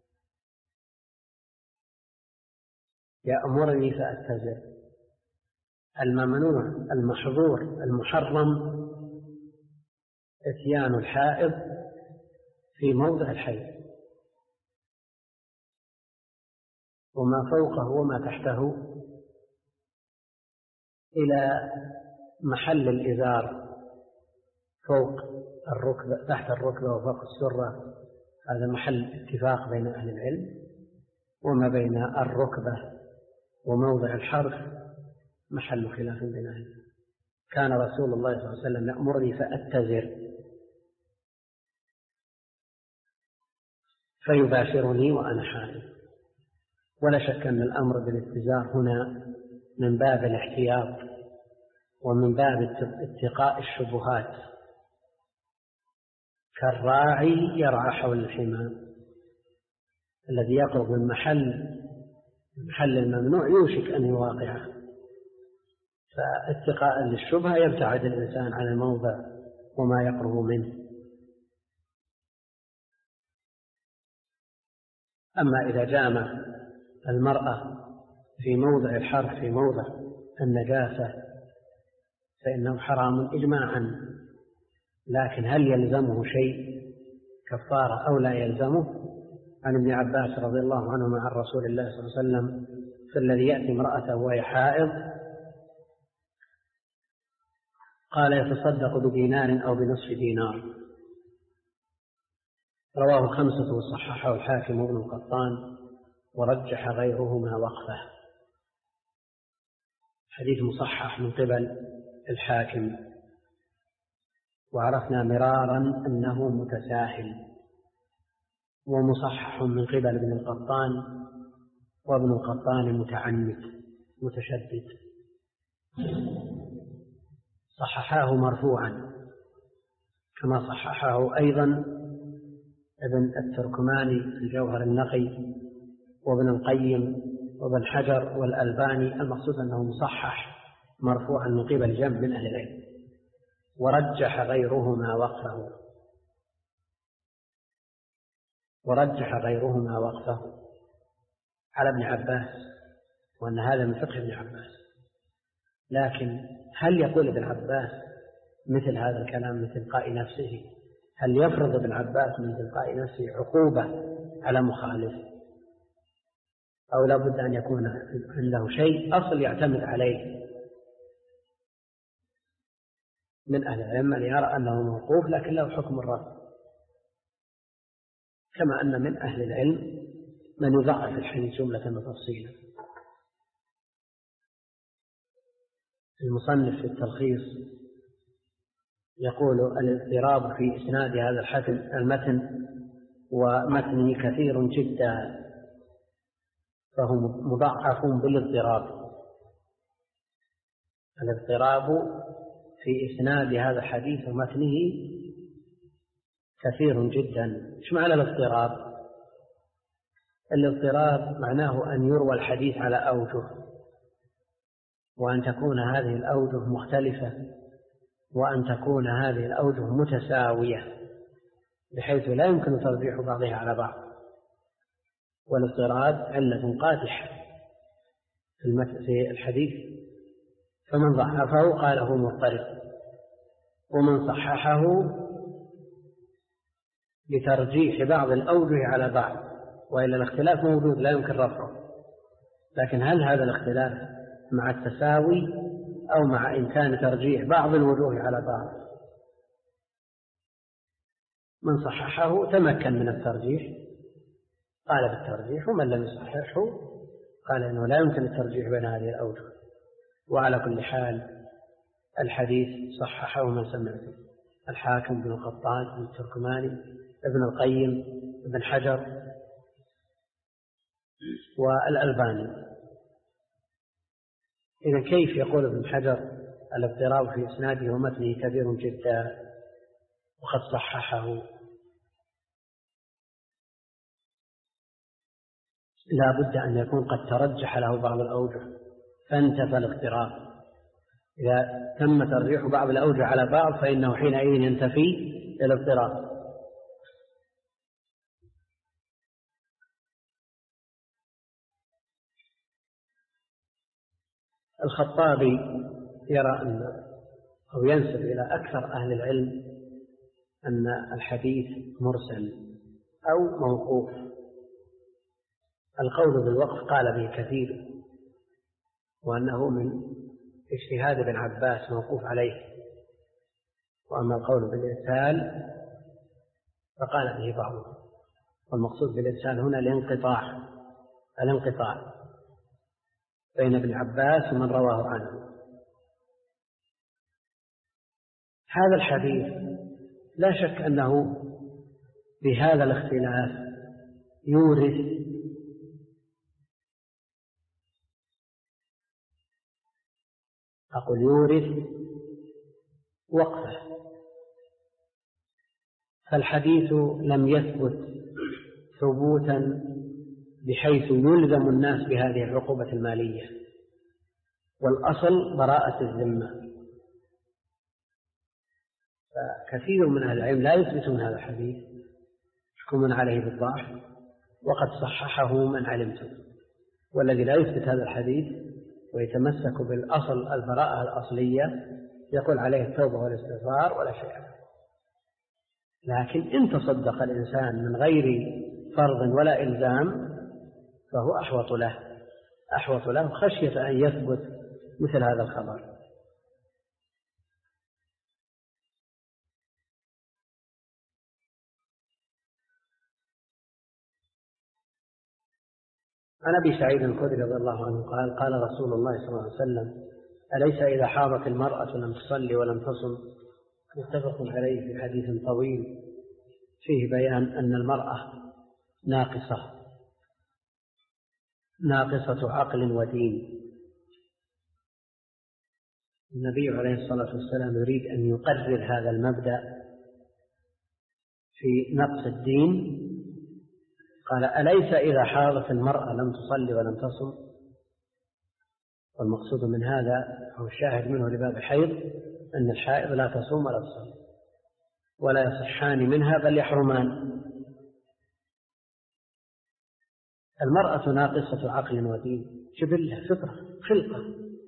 يأمرني فأتزر، الممنوع المحظور المحرم اتيان الحائض في موضع الحيض، وما فوقه وما تحته إلى محل الإزار فوق الركبة تحت الركبة وفوق السرة، هذا محل اتفاق بين أهل العلم. وما بين الركبة وموضع الحرف محل خلاف بين أهل العلم. كان رسول الله صلى الله عليه وسلم يأمرني فأتزر فيباشرني وأنا حائض. ولا شك أن الأمر بالاتزار هنا من باب الاحتياط ومن باب اتقاء الشبهات، كالراعي يرعى حول الحمى الذي يقرب من محل محل الممنوع يوشك أن يواقعه، فاتقاء للشبهة يبتعد الإنسان عن الموضع وما يقرب منه. أما إذا جامع المرأة في موضع الحرف في موضع النجاسة فإنه حرام إجماعا، لكن هل يلزمه شيء كفارة أو لا يلزمه؟ عن ابن عباس رضي الله عنهما عن رسول الله صلى الله عليه وسلم في الذي يأتي امرأته وهي حائض قال يتصدق بدينار أو بنصف دينار. رواه خمسة وصححه الحاكم وابن القطان ورجح غيرهما وقفه. حديث مصحح من قبل الحاكم، وعرفنا مرارا أنه متساهل، ومصحح من قبل ابن القطان، وابن القطان متعنت متشدد. صححاه مرفوعا كما صححه أيضا ابن التركماني في الجوهر النقي وابن القيم وابن حجر والألباني. المقصود أنه مصحح مرفوعا من قبل جمع من أهل العلم، ورجح غيرهما وقفه ورجح غيرهما وقفه على ابن عباس، وأن هذا من فقه ابن عباس. لكن هل يقول ابن عباس مثل هذا الكلام من تلقاء نفسه؟ هل يفرض ابن عباس من تلقاء نفسه عقوبة على مخالف، أو لا بد أن يكون عنده شيء أصل يعتمد عليه؟ من أهل العلم من يرى أنه موقوف لكن له حكم الرفع، كما أن من أهل العلم من يضعف الحديث جملة وتفصيلا. المصنف في التلخيص يقول الاضطراب في إسناد هذا المتن ومتنه كثير جدا، فهو مضاعف بالاضطراب. الاضطراب في إسناد هذا الحديث ومتنه كثير جدا. ايش معنى الاضطراب؟ الاضطراب معناه أن يروى الحديث على أوجه، وأن تكون هذه الأوجه مختلفة، وأن تكون هذه الأوجه متساوية بحيث لا يمكن ترجيح بعضها على بعض. والاضطراب علة قادحة في الحديث، فمن ضعفه قال هو مضطرب، ومن صححه لترجيح بعض الأوجه على بعض، وإلا الاختلاف موجود لا يمكن رفعه. لكن هل هذا الاختلاف مع التساوي أو مع إمكان ترجيح بعض الوجوه على بعض؟ من صححه تمكن من الترجيح قال بالترجيح، ومن لم يصححه قال إنه لا يمكن الترجيح بين هذه الأوجه. وعلى كل حال الحديث صححه من سمعته: الحاكم بن القطان بن التركماني ابن القيم ابن حجر والألباني. إذا كيف يقول ابن حجر الاضطراب في إسناده ومتنه كبير جدا وقد صححه؟ لا بد أن يكون قد ترجح له بعض الأوجه فانتفى الاضطراب. إذا تم ترجيح بعض الأوجه على بعض فإنه حينئذ ينتفي الاضطراب. الخطابي يرى أن أو ينسب إلى أكثر أهل العلم أن الحديث مرسل أو موقوف. القول بالوقف قال به كثير، وأنه من اجتهاد ابن عباس موقوف عليه. وأما القول بالإرسال فقال به بعضهم، والمقصود بالإرسال هنا الانقطاع الانقطاع بين ابن عباس ومن رواه عنه. هذا الحديث لا شك أنه بهذا الاختلاف يورث أقول يورث وقفه، فالحديث لم يثبت ثبوتا بحيث يلزم الناس بهذه العقوبة المالية، والأصل براءة الذمة. فكثير من أهل العلم لا يثبتون هذا الحديث، يحكمون عليه بالضعف، وقد صححه من علمته. والذي لا يثبت هذا الحديث ويتمسك بالأصل البراءة الأصلية يقول عليه التوبة والاستغفار ولا شيء. لكن إن تصدق الإنسان من غير فرض ولا إلزام فهو أحوط له أحوط له خشية أن يثبت مثل هذا الخبر. عن أبي سعيد الخدري رضي الله عنه قال قال رسول الله صلى الله عليه وسلم: أليس إذا حاضت المرأة لم تصلي ولم تصم؟ متفق عليه في حديث طويل فيه بيان أن المرأة ناقصة ناقصة عقل ودين. النبي عليه الصلاة والسلام يريد أن يقرر هذا المبدأ في نقص الدين. قال: أليس إذا حاضت المرأة لم تصلي ولم تصم؟ والمقصود من هذا أو الشاهد منه لباب الحيض أن الحائض لا تصوم ولا تصلي ولا يصحان منها بل يحرمان. المرأة ناقصة عقل ودين، جبلة فطرة خلقة.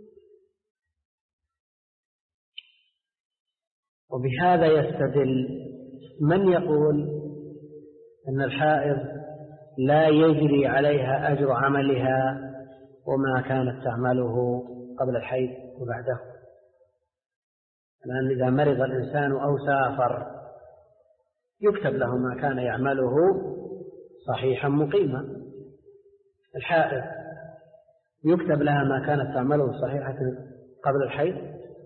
وبهذا يستدل من يقول أن الحائض لا يجري عليها أجر عملها وما كانت تعمله قبل الحيض وبعده، لأن إذا مرض الإنسان أو سافر يكتب له ما كان يعمله صحيحا مقيما. الحائض يكتب لها ما كانت تعمله صحيحة قبل الحيض؟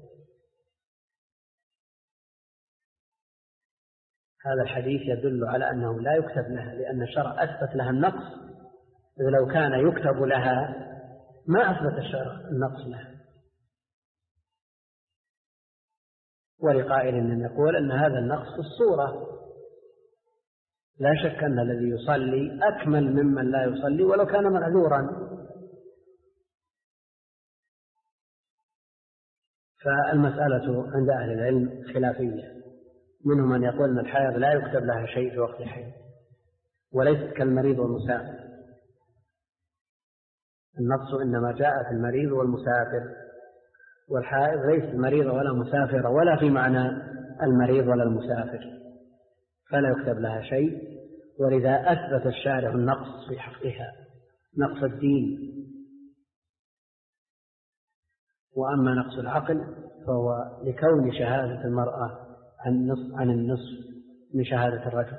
هذا الحديث يدل على أنه لا يكتب لها، لأن الشرع أثبت لها النقص. إذا لو كان يكتب لها ما أثبت الشرع النقص لها. ولقائل أن يقول أن هذا النقص في الصورة. لا شك أن الذي يصلي أكمل ممن لا يصلي ولو كان معذورا. فالمسألة عند أهل العلم خلافية، منهم من يقول أن الحائض لا يكتب لها شيء في وقت الحيض وليست كالمريض والمسافر. النقص إنما جاء في المريض والمسافر، والحائض ليست مريضة ولا مسافرة ولا في معنى المريض ولا المسافر، فلا يكتب لها شيء. ولذا أثبت الشارع النقص في حقها، نقص الدين. وأما نقص العقل فهو لكون شهادة المرأة عن النصف, عن النصف من شهادة الرجل،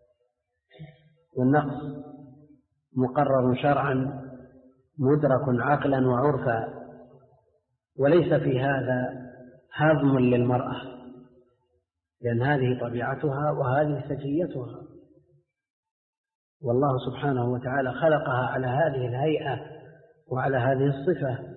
والنقص مقرر شرعا مدرك عقلا وعرفا، وليس في هذا هضم للمرأة، لأن هذه طبيعتها وهذه سجيتها، والله سبحانه وتعالى خلقها على هذه الهيئة وعلى هذه الصفة.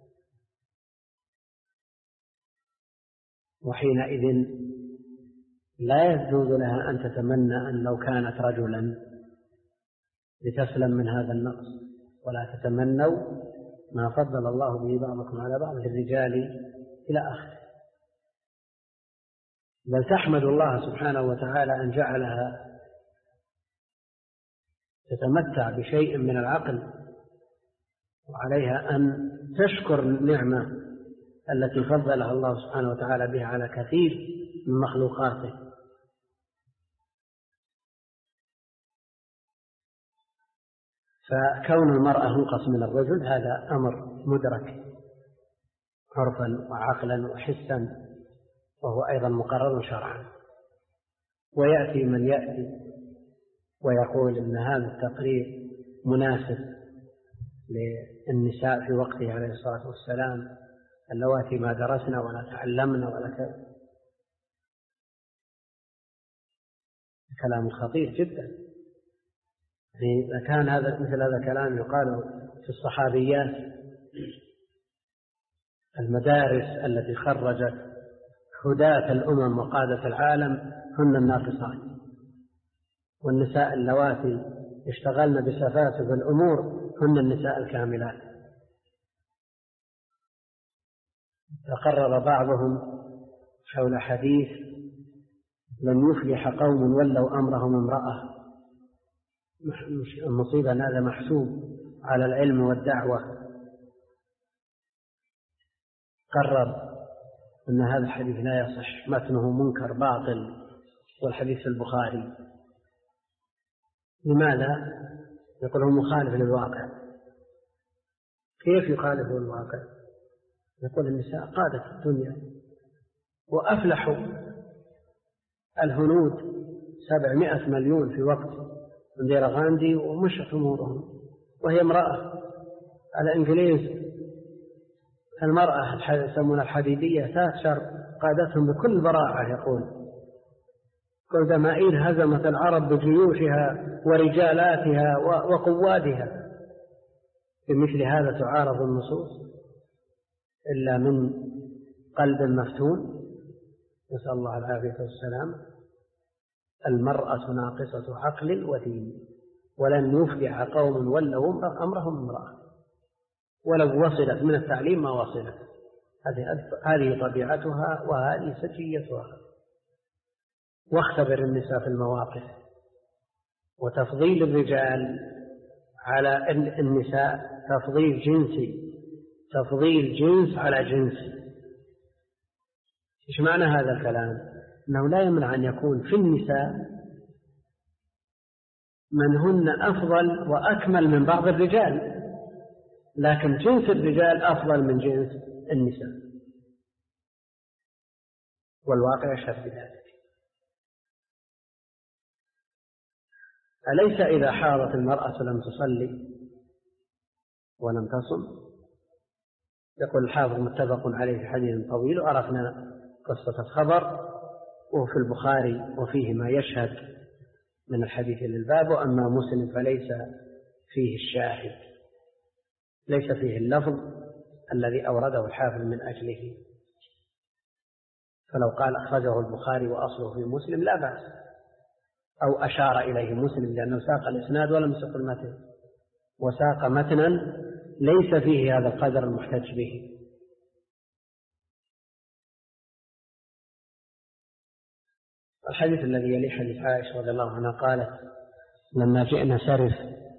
وحينئذ لا يجوز لها أن تتمنى أن لو كانت رجلا لتسلم من هذا النقص، ولا تتمنوا ما فضل الله به بعضكم على بعض الرجال إلى آخره. بل تحمد الله سبحانه وتعالى أن جعلها تتمتع بشيء من العقل، وعليها أن تشكر النعمة التي فضلها الله سبحانه وتعالى بها على كثير من مخلوقاته. فكون المرأة أنقص من الرجل هذا أمر مدرك عرفا وعقلا وحسا، وهو أيضا مقرر شرعا. ويأتي من يأتي ويقول إن هذا التقرير مناسب للنساء في وقته عليه الصلاة والسلام اللواتي ما درسنا ولا تعلمنا ولا كذا، كلام خطير جدا. يعني إذا كان هذا مثل هذا الكلام يقال في الصحابيات، المدارس التي خرجت هداة الأمم وقادة العالم هن الناقصات، والنساء اللواتي اشتغلن بسفاسف الأمور هن النساء الكاملات. تقرر بعضهم حول حديث لن يفلح قوم ولوا أمرهم امرأة، المصيبة أن هذا محسوب على العلم والدعوة. قرر أن هذا الحديث لا يصح، متنه منكر باطل، والحديث في البخاري. لماذا؟ يقول هو مخالف للواقع. كيف يخالف الواقع؟ يقول النساء قادت الدنيا وأفلحوا، الهنود سبعمائة مليون في وقت انديرا غاندي ومشت أمورهم، وهي امرأة. الإنجليز المرأة يسمونها الحديدية تاتشر قادتهم بكل براعة. يقول كل دمائر هزمت العرب بجيوشها ورجالاتها وقوادها. بمثل هذا تعارض النصوص إلا من قلب مفتون، نسأل الله العافية والسلام. المرأة ناقصة عقل ودين، ولن يفلح قوم ولوا أمرهم امرأة، ولو وصلت من التعليم ما وصلت. هذه طبيعتها وهذه سجيتها. واختبر النساء في المواقف، وتفضيل الرجال على النساء تفضيل جنسي، تفضيل جنس على جنس. إيش معنى هذا الكلام؟ أنه لا يمنع أن يكون في النساء من هن أفضل وأكمل من بعض الرجال، لكن جنس الرجال أفضل من جنس النساء، والواقع يشهد بذلك. أليس إذا حاضت المرأة لم تصلي ولم تصم؟ يقول الحافظ متفق عليه في حديث طويل، وعرفنا قصة الخبر وهو في البخاري وفيه ما يشهد من الحديث للباب. وأما مسلم فليس فيه الشاهد، ليس فيه اللفظ الذي أورده الحافظ من أجله. فلو قال أخرجه البخاري وأصله في مسلم لا بأس، أو أشار إليه مسلم لأنه ساق الإسناد ولم يسق المتن، وساق متنا ليس فيه هذا القدر المحتج به. الحديث الذي يلي حديث عائشة رضي الله عنها قالت لما جئنا سرف،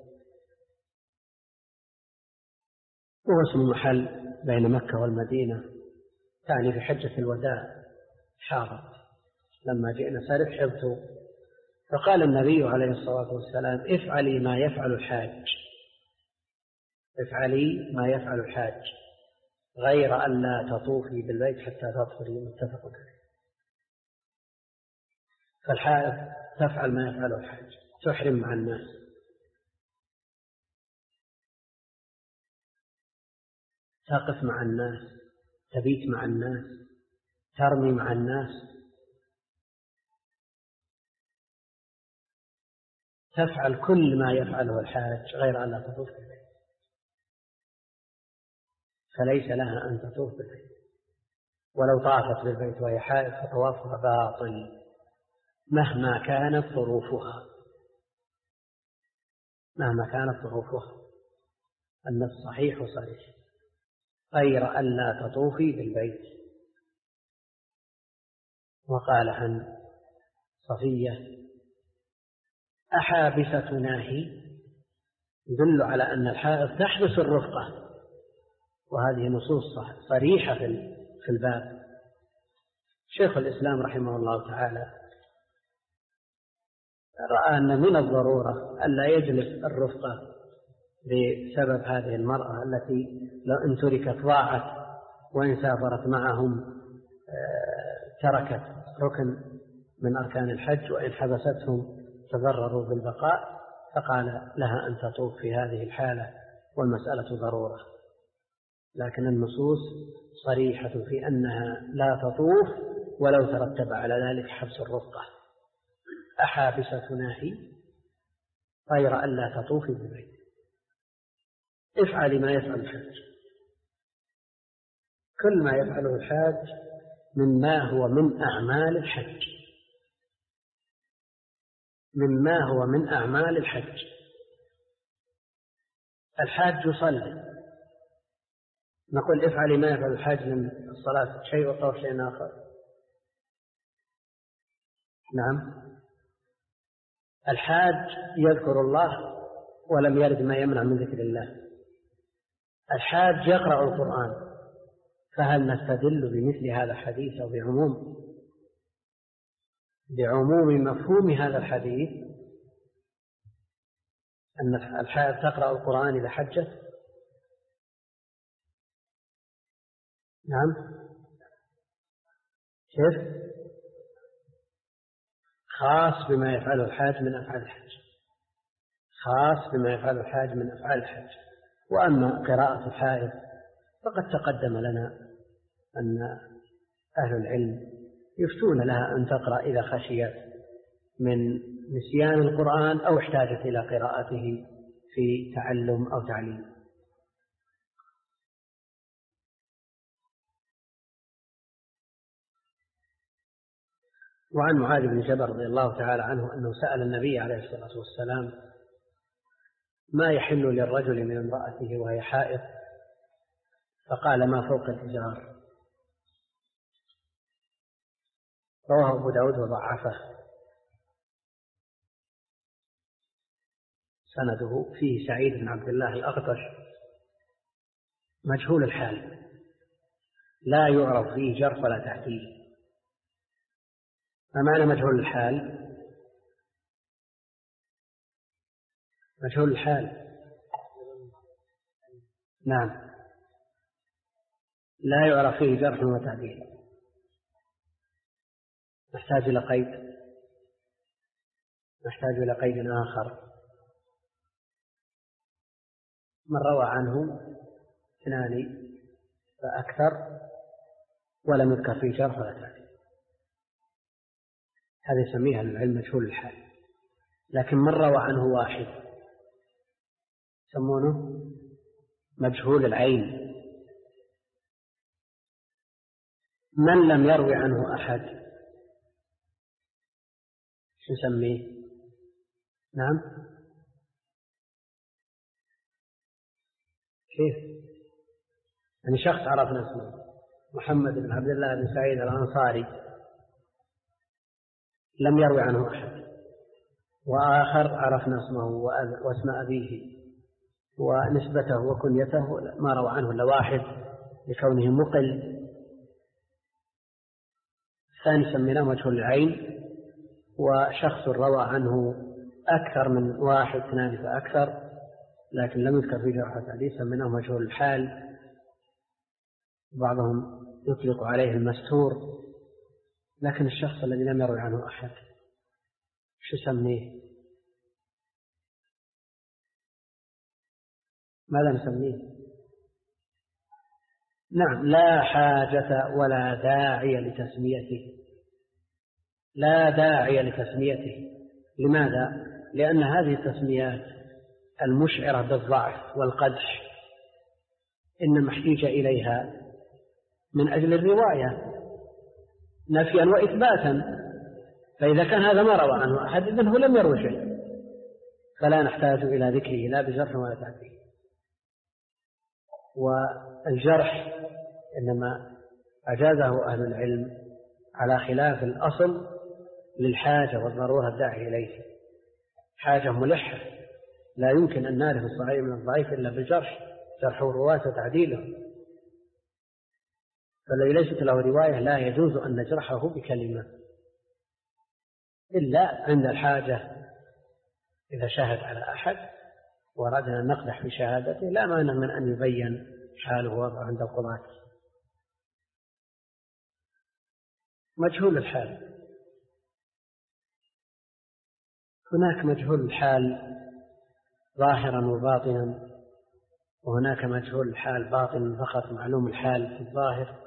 هو اسم محل بين مكة والمدينة، تعني في حجة الوداع حاضت. لما جئنا سرف حبت، فقال النبي عليه الصلاة والسلام افعلي ما يفعل الحاج، افعلي ما يفعل الحاج غير أن لا تطوفي بالبيت حتى تطهري. متفق عليه. فالحائض تفعل ما يفعله الحاج، تحرم مع الناس، تقف مع الناس، تبيت مع الناس، ترمي مع الناس، تفعل كل ما يفعله الحاج غير أن لا تطوف بالبيت. فليس لها أن تطوف بالبيت، ولو طافت بالبيت وهي حائض فطوافها باطل مهما كانت ظروفها، مهما كانت ظروفها. النص صحيح وصريح، غير أن لا تطوفي بالبيت. وقال عن صفية أحابسة ناهي، يدل على أن الحائض تحبس الرفقة، وهذه نصوص صريحة في الباب. شيخ الإسلام رحمه الله تعالى رأى أن من الضرورة ألا يجلس الرفقة بسبب هذه المرأة التي لو ان تركت ضاعت، وإن سافرت معهم تركت ركن من أركان الحج، وإن حبستهم تضرروا بالبقاء. فقال لها أن تطوف في هذه الحالة والمسألة ضرورة، لكن النصوص صريحة في أنها لا تطوف ولو ترتب على ذلك حبس الرفقة. أحابس تناهي غير أن لا تطوفي بالبيت. افعلي ما يفعل الحاج، كل ما يفعله الحاج مما هو من أعمال الحج، مما هو من أعمال الحج. الحاج يصلي، نقول افعلي ما يفعل الحاج من الصلاة شيء والطواف شيء آخر. نعم، الحاج يذكر الله ولم يرد ما يمنع من ذكر الله. الحاج يقرأ القرآن، فهل نستدل بمثل هذا الحديث أو بعموم بعموم مفهوم هذا الحديث أن الحاج تقرأ القرآن إذا حجت؟ نعم، كيف؟ خاص بما يفعله الحاج من أفعال الحج، خاص بما يفعله الحاج من أفعال الحج. وأما قراءة الحائض فقد تقدم لنا أن أهل العلم يفتون لها أن تقرأ إذا خشيت من نسيان القرآن أو احتاجت إلى قراءته في تعلم أو تعليم. وعن معاذ بن جبل رضي الله تعالى عنه أنه سأل النبي عليه الصلاة والسلام ما يحل للرجل من امرأته وهي حائض، فقال ما فوق الإزار. رواه أبو داود وضعفه، سنده فيه سعيد بن عبد الله الأغطش مجهول الحال، لا يعرف فيه جرح ولا تحديد. ما معنى مجهول الحال؟ مجهول الحال نعم، لا يعرف فيه جرح وتعديل. نحتاج إلى قيد، نحتاج إلى قيد آخر. من روى عنه اثنان فأكثر ولم يذكر فيه جرح ولا تعديل، هذا يسميها العلم مجهول الحال. لكن من روى عنه واحد يسمونه مجهول العين. من لم يروي عنه أحد شو نسميه؟ نعم، كيف؟ يعني شخص عرفنا اسمه محمد بن عبد الله بن سعيد الأنصاري لم يروي عنه أحد، وآخر عرفنا اسمه واسم أبيه ونسبته وكنيته ما روى عنه إلا واحد لكونه مقل. الثاني سميناه مجهول العين. وشخص روى عنه أكثر من واحد اثنان فأكثر لكن لم يذكر في جرح وتعديل سميناه مجهول الحال. بعضهم يطلق عليه المستور، لكن الشخص الذي لم يروي عنه أحد شو سميه؟ ماذا نسميه؟ نعم، لا حاجة ولا داعي لتسميته، لا داعي لتسميته. لماذا؟ لأن هذه التسميات المشعرة بالضعف والقدح إنما احتيج إليها من أجل الرواية نفيا وإثباتا، فإذا كان هذا ما روى عنه أحد إذن هو لم يروي شيء، فلا نحتاج إلى ذكره لا بجرح ولا تعديل. والجرح إنما أجازه أهل العلم على خلاف الأصل للحاجة والضرورة الداعي إليه. حاجة ملحة لا يمكن أن نعرف الصحيح من الضعيف إلا بالجرح، جرح الرواة وتعديله. فالذي ليست له رواية لا يجوز أن نجرحه بكلمة إلا عند الحاجة. إذا شاهد على أحد وأردنا أن نقدح في شهادته لا مانع من أن يبين حاله وضعه عند القضاة. مجهول الحال، هناك مجهول الحال ظاهرا وباطنا وهناك مجهول الحال باطن فقط معلوم الحال في الظاهر،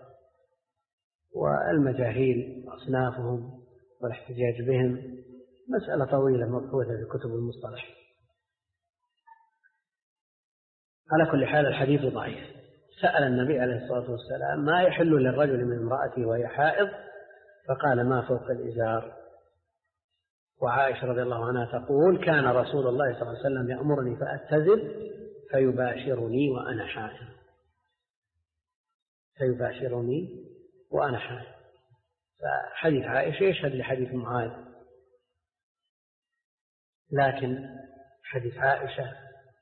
والمجاهيل أصنافهم والاحتجاج بهم مسألة طويلة مبحوثة في كتب المصطلح. على كل حال الحديث ضعيف. سأل النبي عليه الصلاة والسلام ما يحل للرجل من امرأته وهي حائض، فقال ما فوق الإزار. وعائشة رضي الله عنها تقول كان رسول الله صلى الله عليه وسلم يأمرني فأتزل فيباشرني وأنا حائض، فيباشرني وأنا حائض. فحديث عائشة يشهد لحديث معاذ، لكن حديث عائشة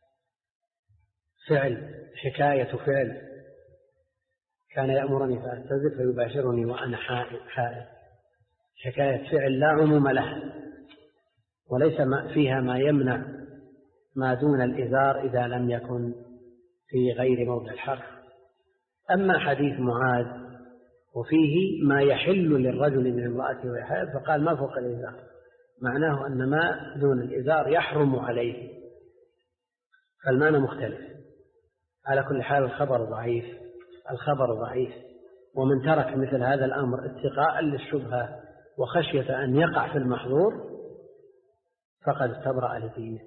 فعل، حكاية فعل، كان يأمرني فأتزل فيباشرني وأنا حائض، حكاية فعل لا عموم له، وليس فيها ما يمنع ما دون الإزار إذا لم يكن في غير موضع الحرف. أما حديث معاذ وفيه ما يحل للرجل من امرأته وهي حائض، فقال ما فوق الإزار، معناه أن ما دون الإزار يحرم عليه، فالمعنى مختلف. على كل حال الخبر ضعيف، الخبر ضعيف، ومن ترك مثل هذا الأمر اتقاء للشبهة وخشية أن يقع في المحظور فقد استبرأ لدينه.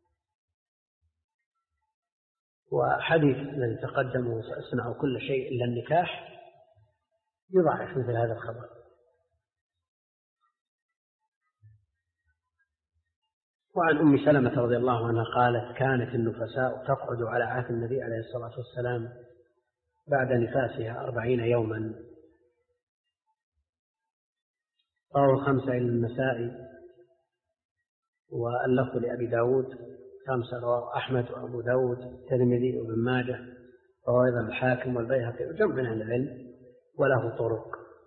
وحديث الذي تقدم وسأصنع كل شيء إلا النكاح يضعف مثل هذا الخبر. وعن أم سلمة رضي الله عنها قالت كانت النفساء تقعد على عهد النبي عليه الصلاة والسلام بعد نفاسها أربعين يوما. رواه الخمسة إلى النسائي، واللفظ لأبي داود، خمسة رواه أحمد وأبو داود الترمذي وابن ماجه، رواه أيضا الحاكم والبيهقي وجمع من أهل العلم وله طرق.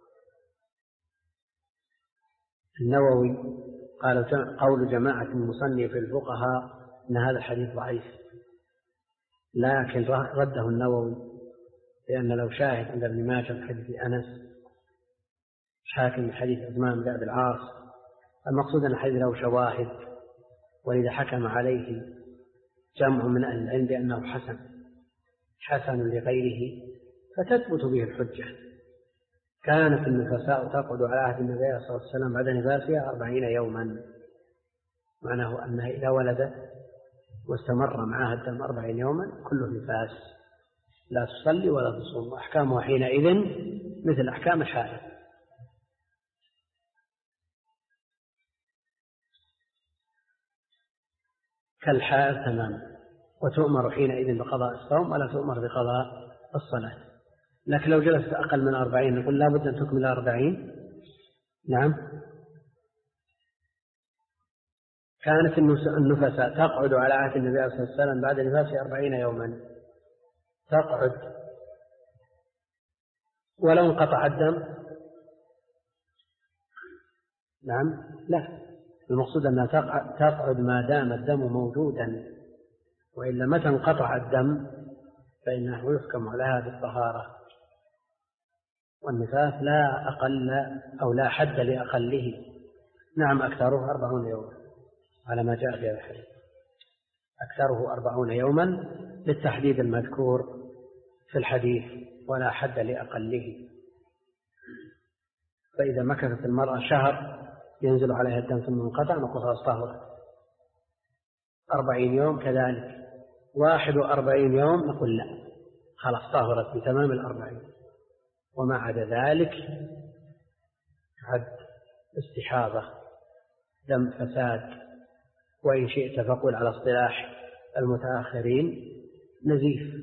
النووي قال قول جماعة المصنف الفقهاء أن هذا الحديث ضعيف، لكن رده النووي لأن لو شاهد عند ابن ماجه من حديث أنس، حاكم من حديث عثمان بن أبي العاص، المقصود أن الحديث له شواهد، ولذا حكم عليه جمع من أهل العلم بأنه حسن حسن لغيره فتثبت به الحجة. كانت النفساء تقعد على عهد النبي صلى الله عليه وسلم بعد نفاسها أربعين يوما، معناه أنها إذا ولدت واستمر معها الدم أربعين يوما كله نفاس، لا تصلي ولا تصوم، أحكامها حينئذ مثل أحكام الحائض. كالحائض تماما، وتؤمر حينئذ بقضاء الصوم ولا تؤمر بقضاء الصلاة. لكن لو جلست أقل من أربعين نقول لا بد أن تكمل أربعين. نعم. كانت النفساء تقعد على عهد النبي صلى الله عليه وسلم بعد نفاسه أربعين يوما، تقعد ولو انقطع الدم. نعم لا، المقصود أنها تقعد ما دام الدم موجودا، وإلا متى انقطع الدم فإنه يحكم عليها بالطهارة. والنفاس لا أقل أو لا حد لأقله. نعم أكثره أربعون يوما على ما جاء في هذا الحديث، أكثره أربعون يوما للتحديد المذكور في الحديث، ولا حد لأقله. فإذا مكثت المرأة شهر ينزل عليها الدم ثم انقطع نقول خلاص طهرت. أربعين يوم كذلك، واحد وأربعين يوم نقول لا خلاص طهرت بتمام الأربعين، وما عدا ذلك عد استحاضة دم فساد، وإن شئت فقل على اصطلاح المتأخرين نزيف.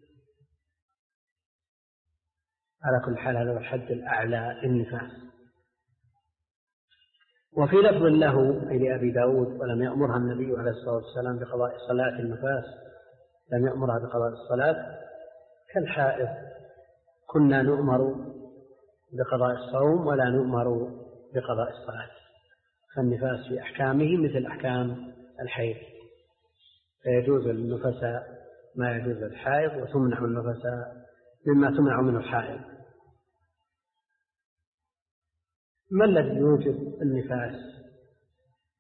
على كل حال هذا الحد الأعلى للنفاس. وفي لفظ له أي لأبي داود ولم يأمرها النبي عليه الصلاة والسلام بقضاء صلاة النفاس، لم يأمرها بقضاء الصلاة كالحائض، كنا نؤمر بقضاء الصوم ولا نؤمر بقضاء الصلاة. فالنفاس في أحكامه مثل أحكام الحيض، فيجوز للنفساء ما يجوز للحائض، وتمنع النفساء مما تمنع منه الحائض. ما الذي يوجب النفاس؟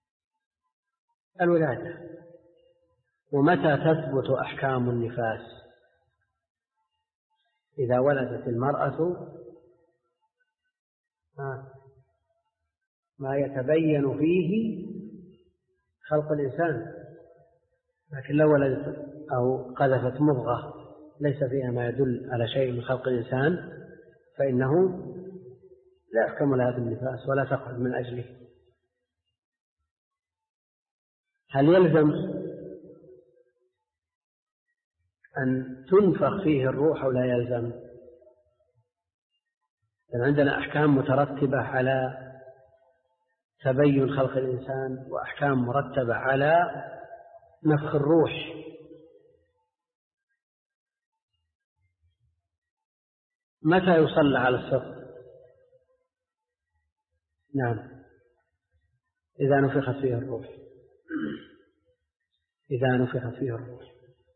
الولادة. ومتى تثبت أحكام النفاس؟ إذا ولدت المرأة ما يتبين فيه خلق الإنسان، لكن لو ولدت أو قذفت مضغة ليس فيها ما يدل على شيء من خلق الإنسان فإنه لا يحكم لها بالنفاس ولا تقعد من أجله. هل يلزم أن تنفخ فيه الروح أو لا يلزم؟ يعني عندنا أحكام مترتبة على تبين خلق الإنسان وأحكام مرتبة على نفخ الروح. متى يصلى على الصف؟ نعم، إذا نفخت فيه الروح، إذا نفخت فيه الروح.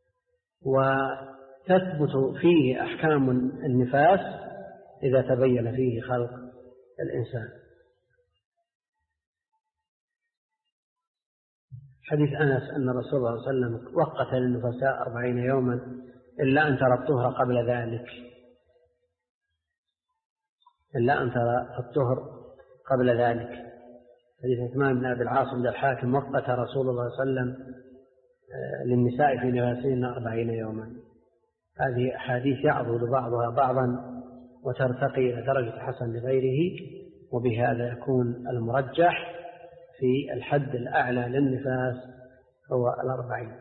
وتثبت فيه أحكام النفاس إذا تبين فيه خلق الإنسان. حديث أنس أن رسول الله صلى الله عليه وسلم وقت للنفساء أربعين يوما إلا أن ترى الطهر قبل ذلك، إلا أن ترى الطهر قبل ذلك. حديث عثمان بن أبي العاص عند الحاكم وقت رسول الله صلى الله عليه وسلم للنساء في نفاسهن أربعين يوما. هذه أحاديث يعضد بعضها بعضا وترتقي إلى درجة حسن لغيره، وبهذا يكون المرجح في الحد الأعلى للنفاس هو الأربعين.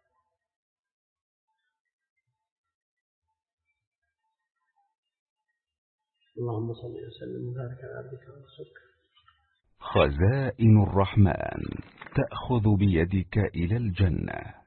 اللهم صل وسلم وبارك على عبدك ورسولك. خزائن الرحمن تأخذ بيدك إلى الجنة.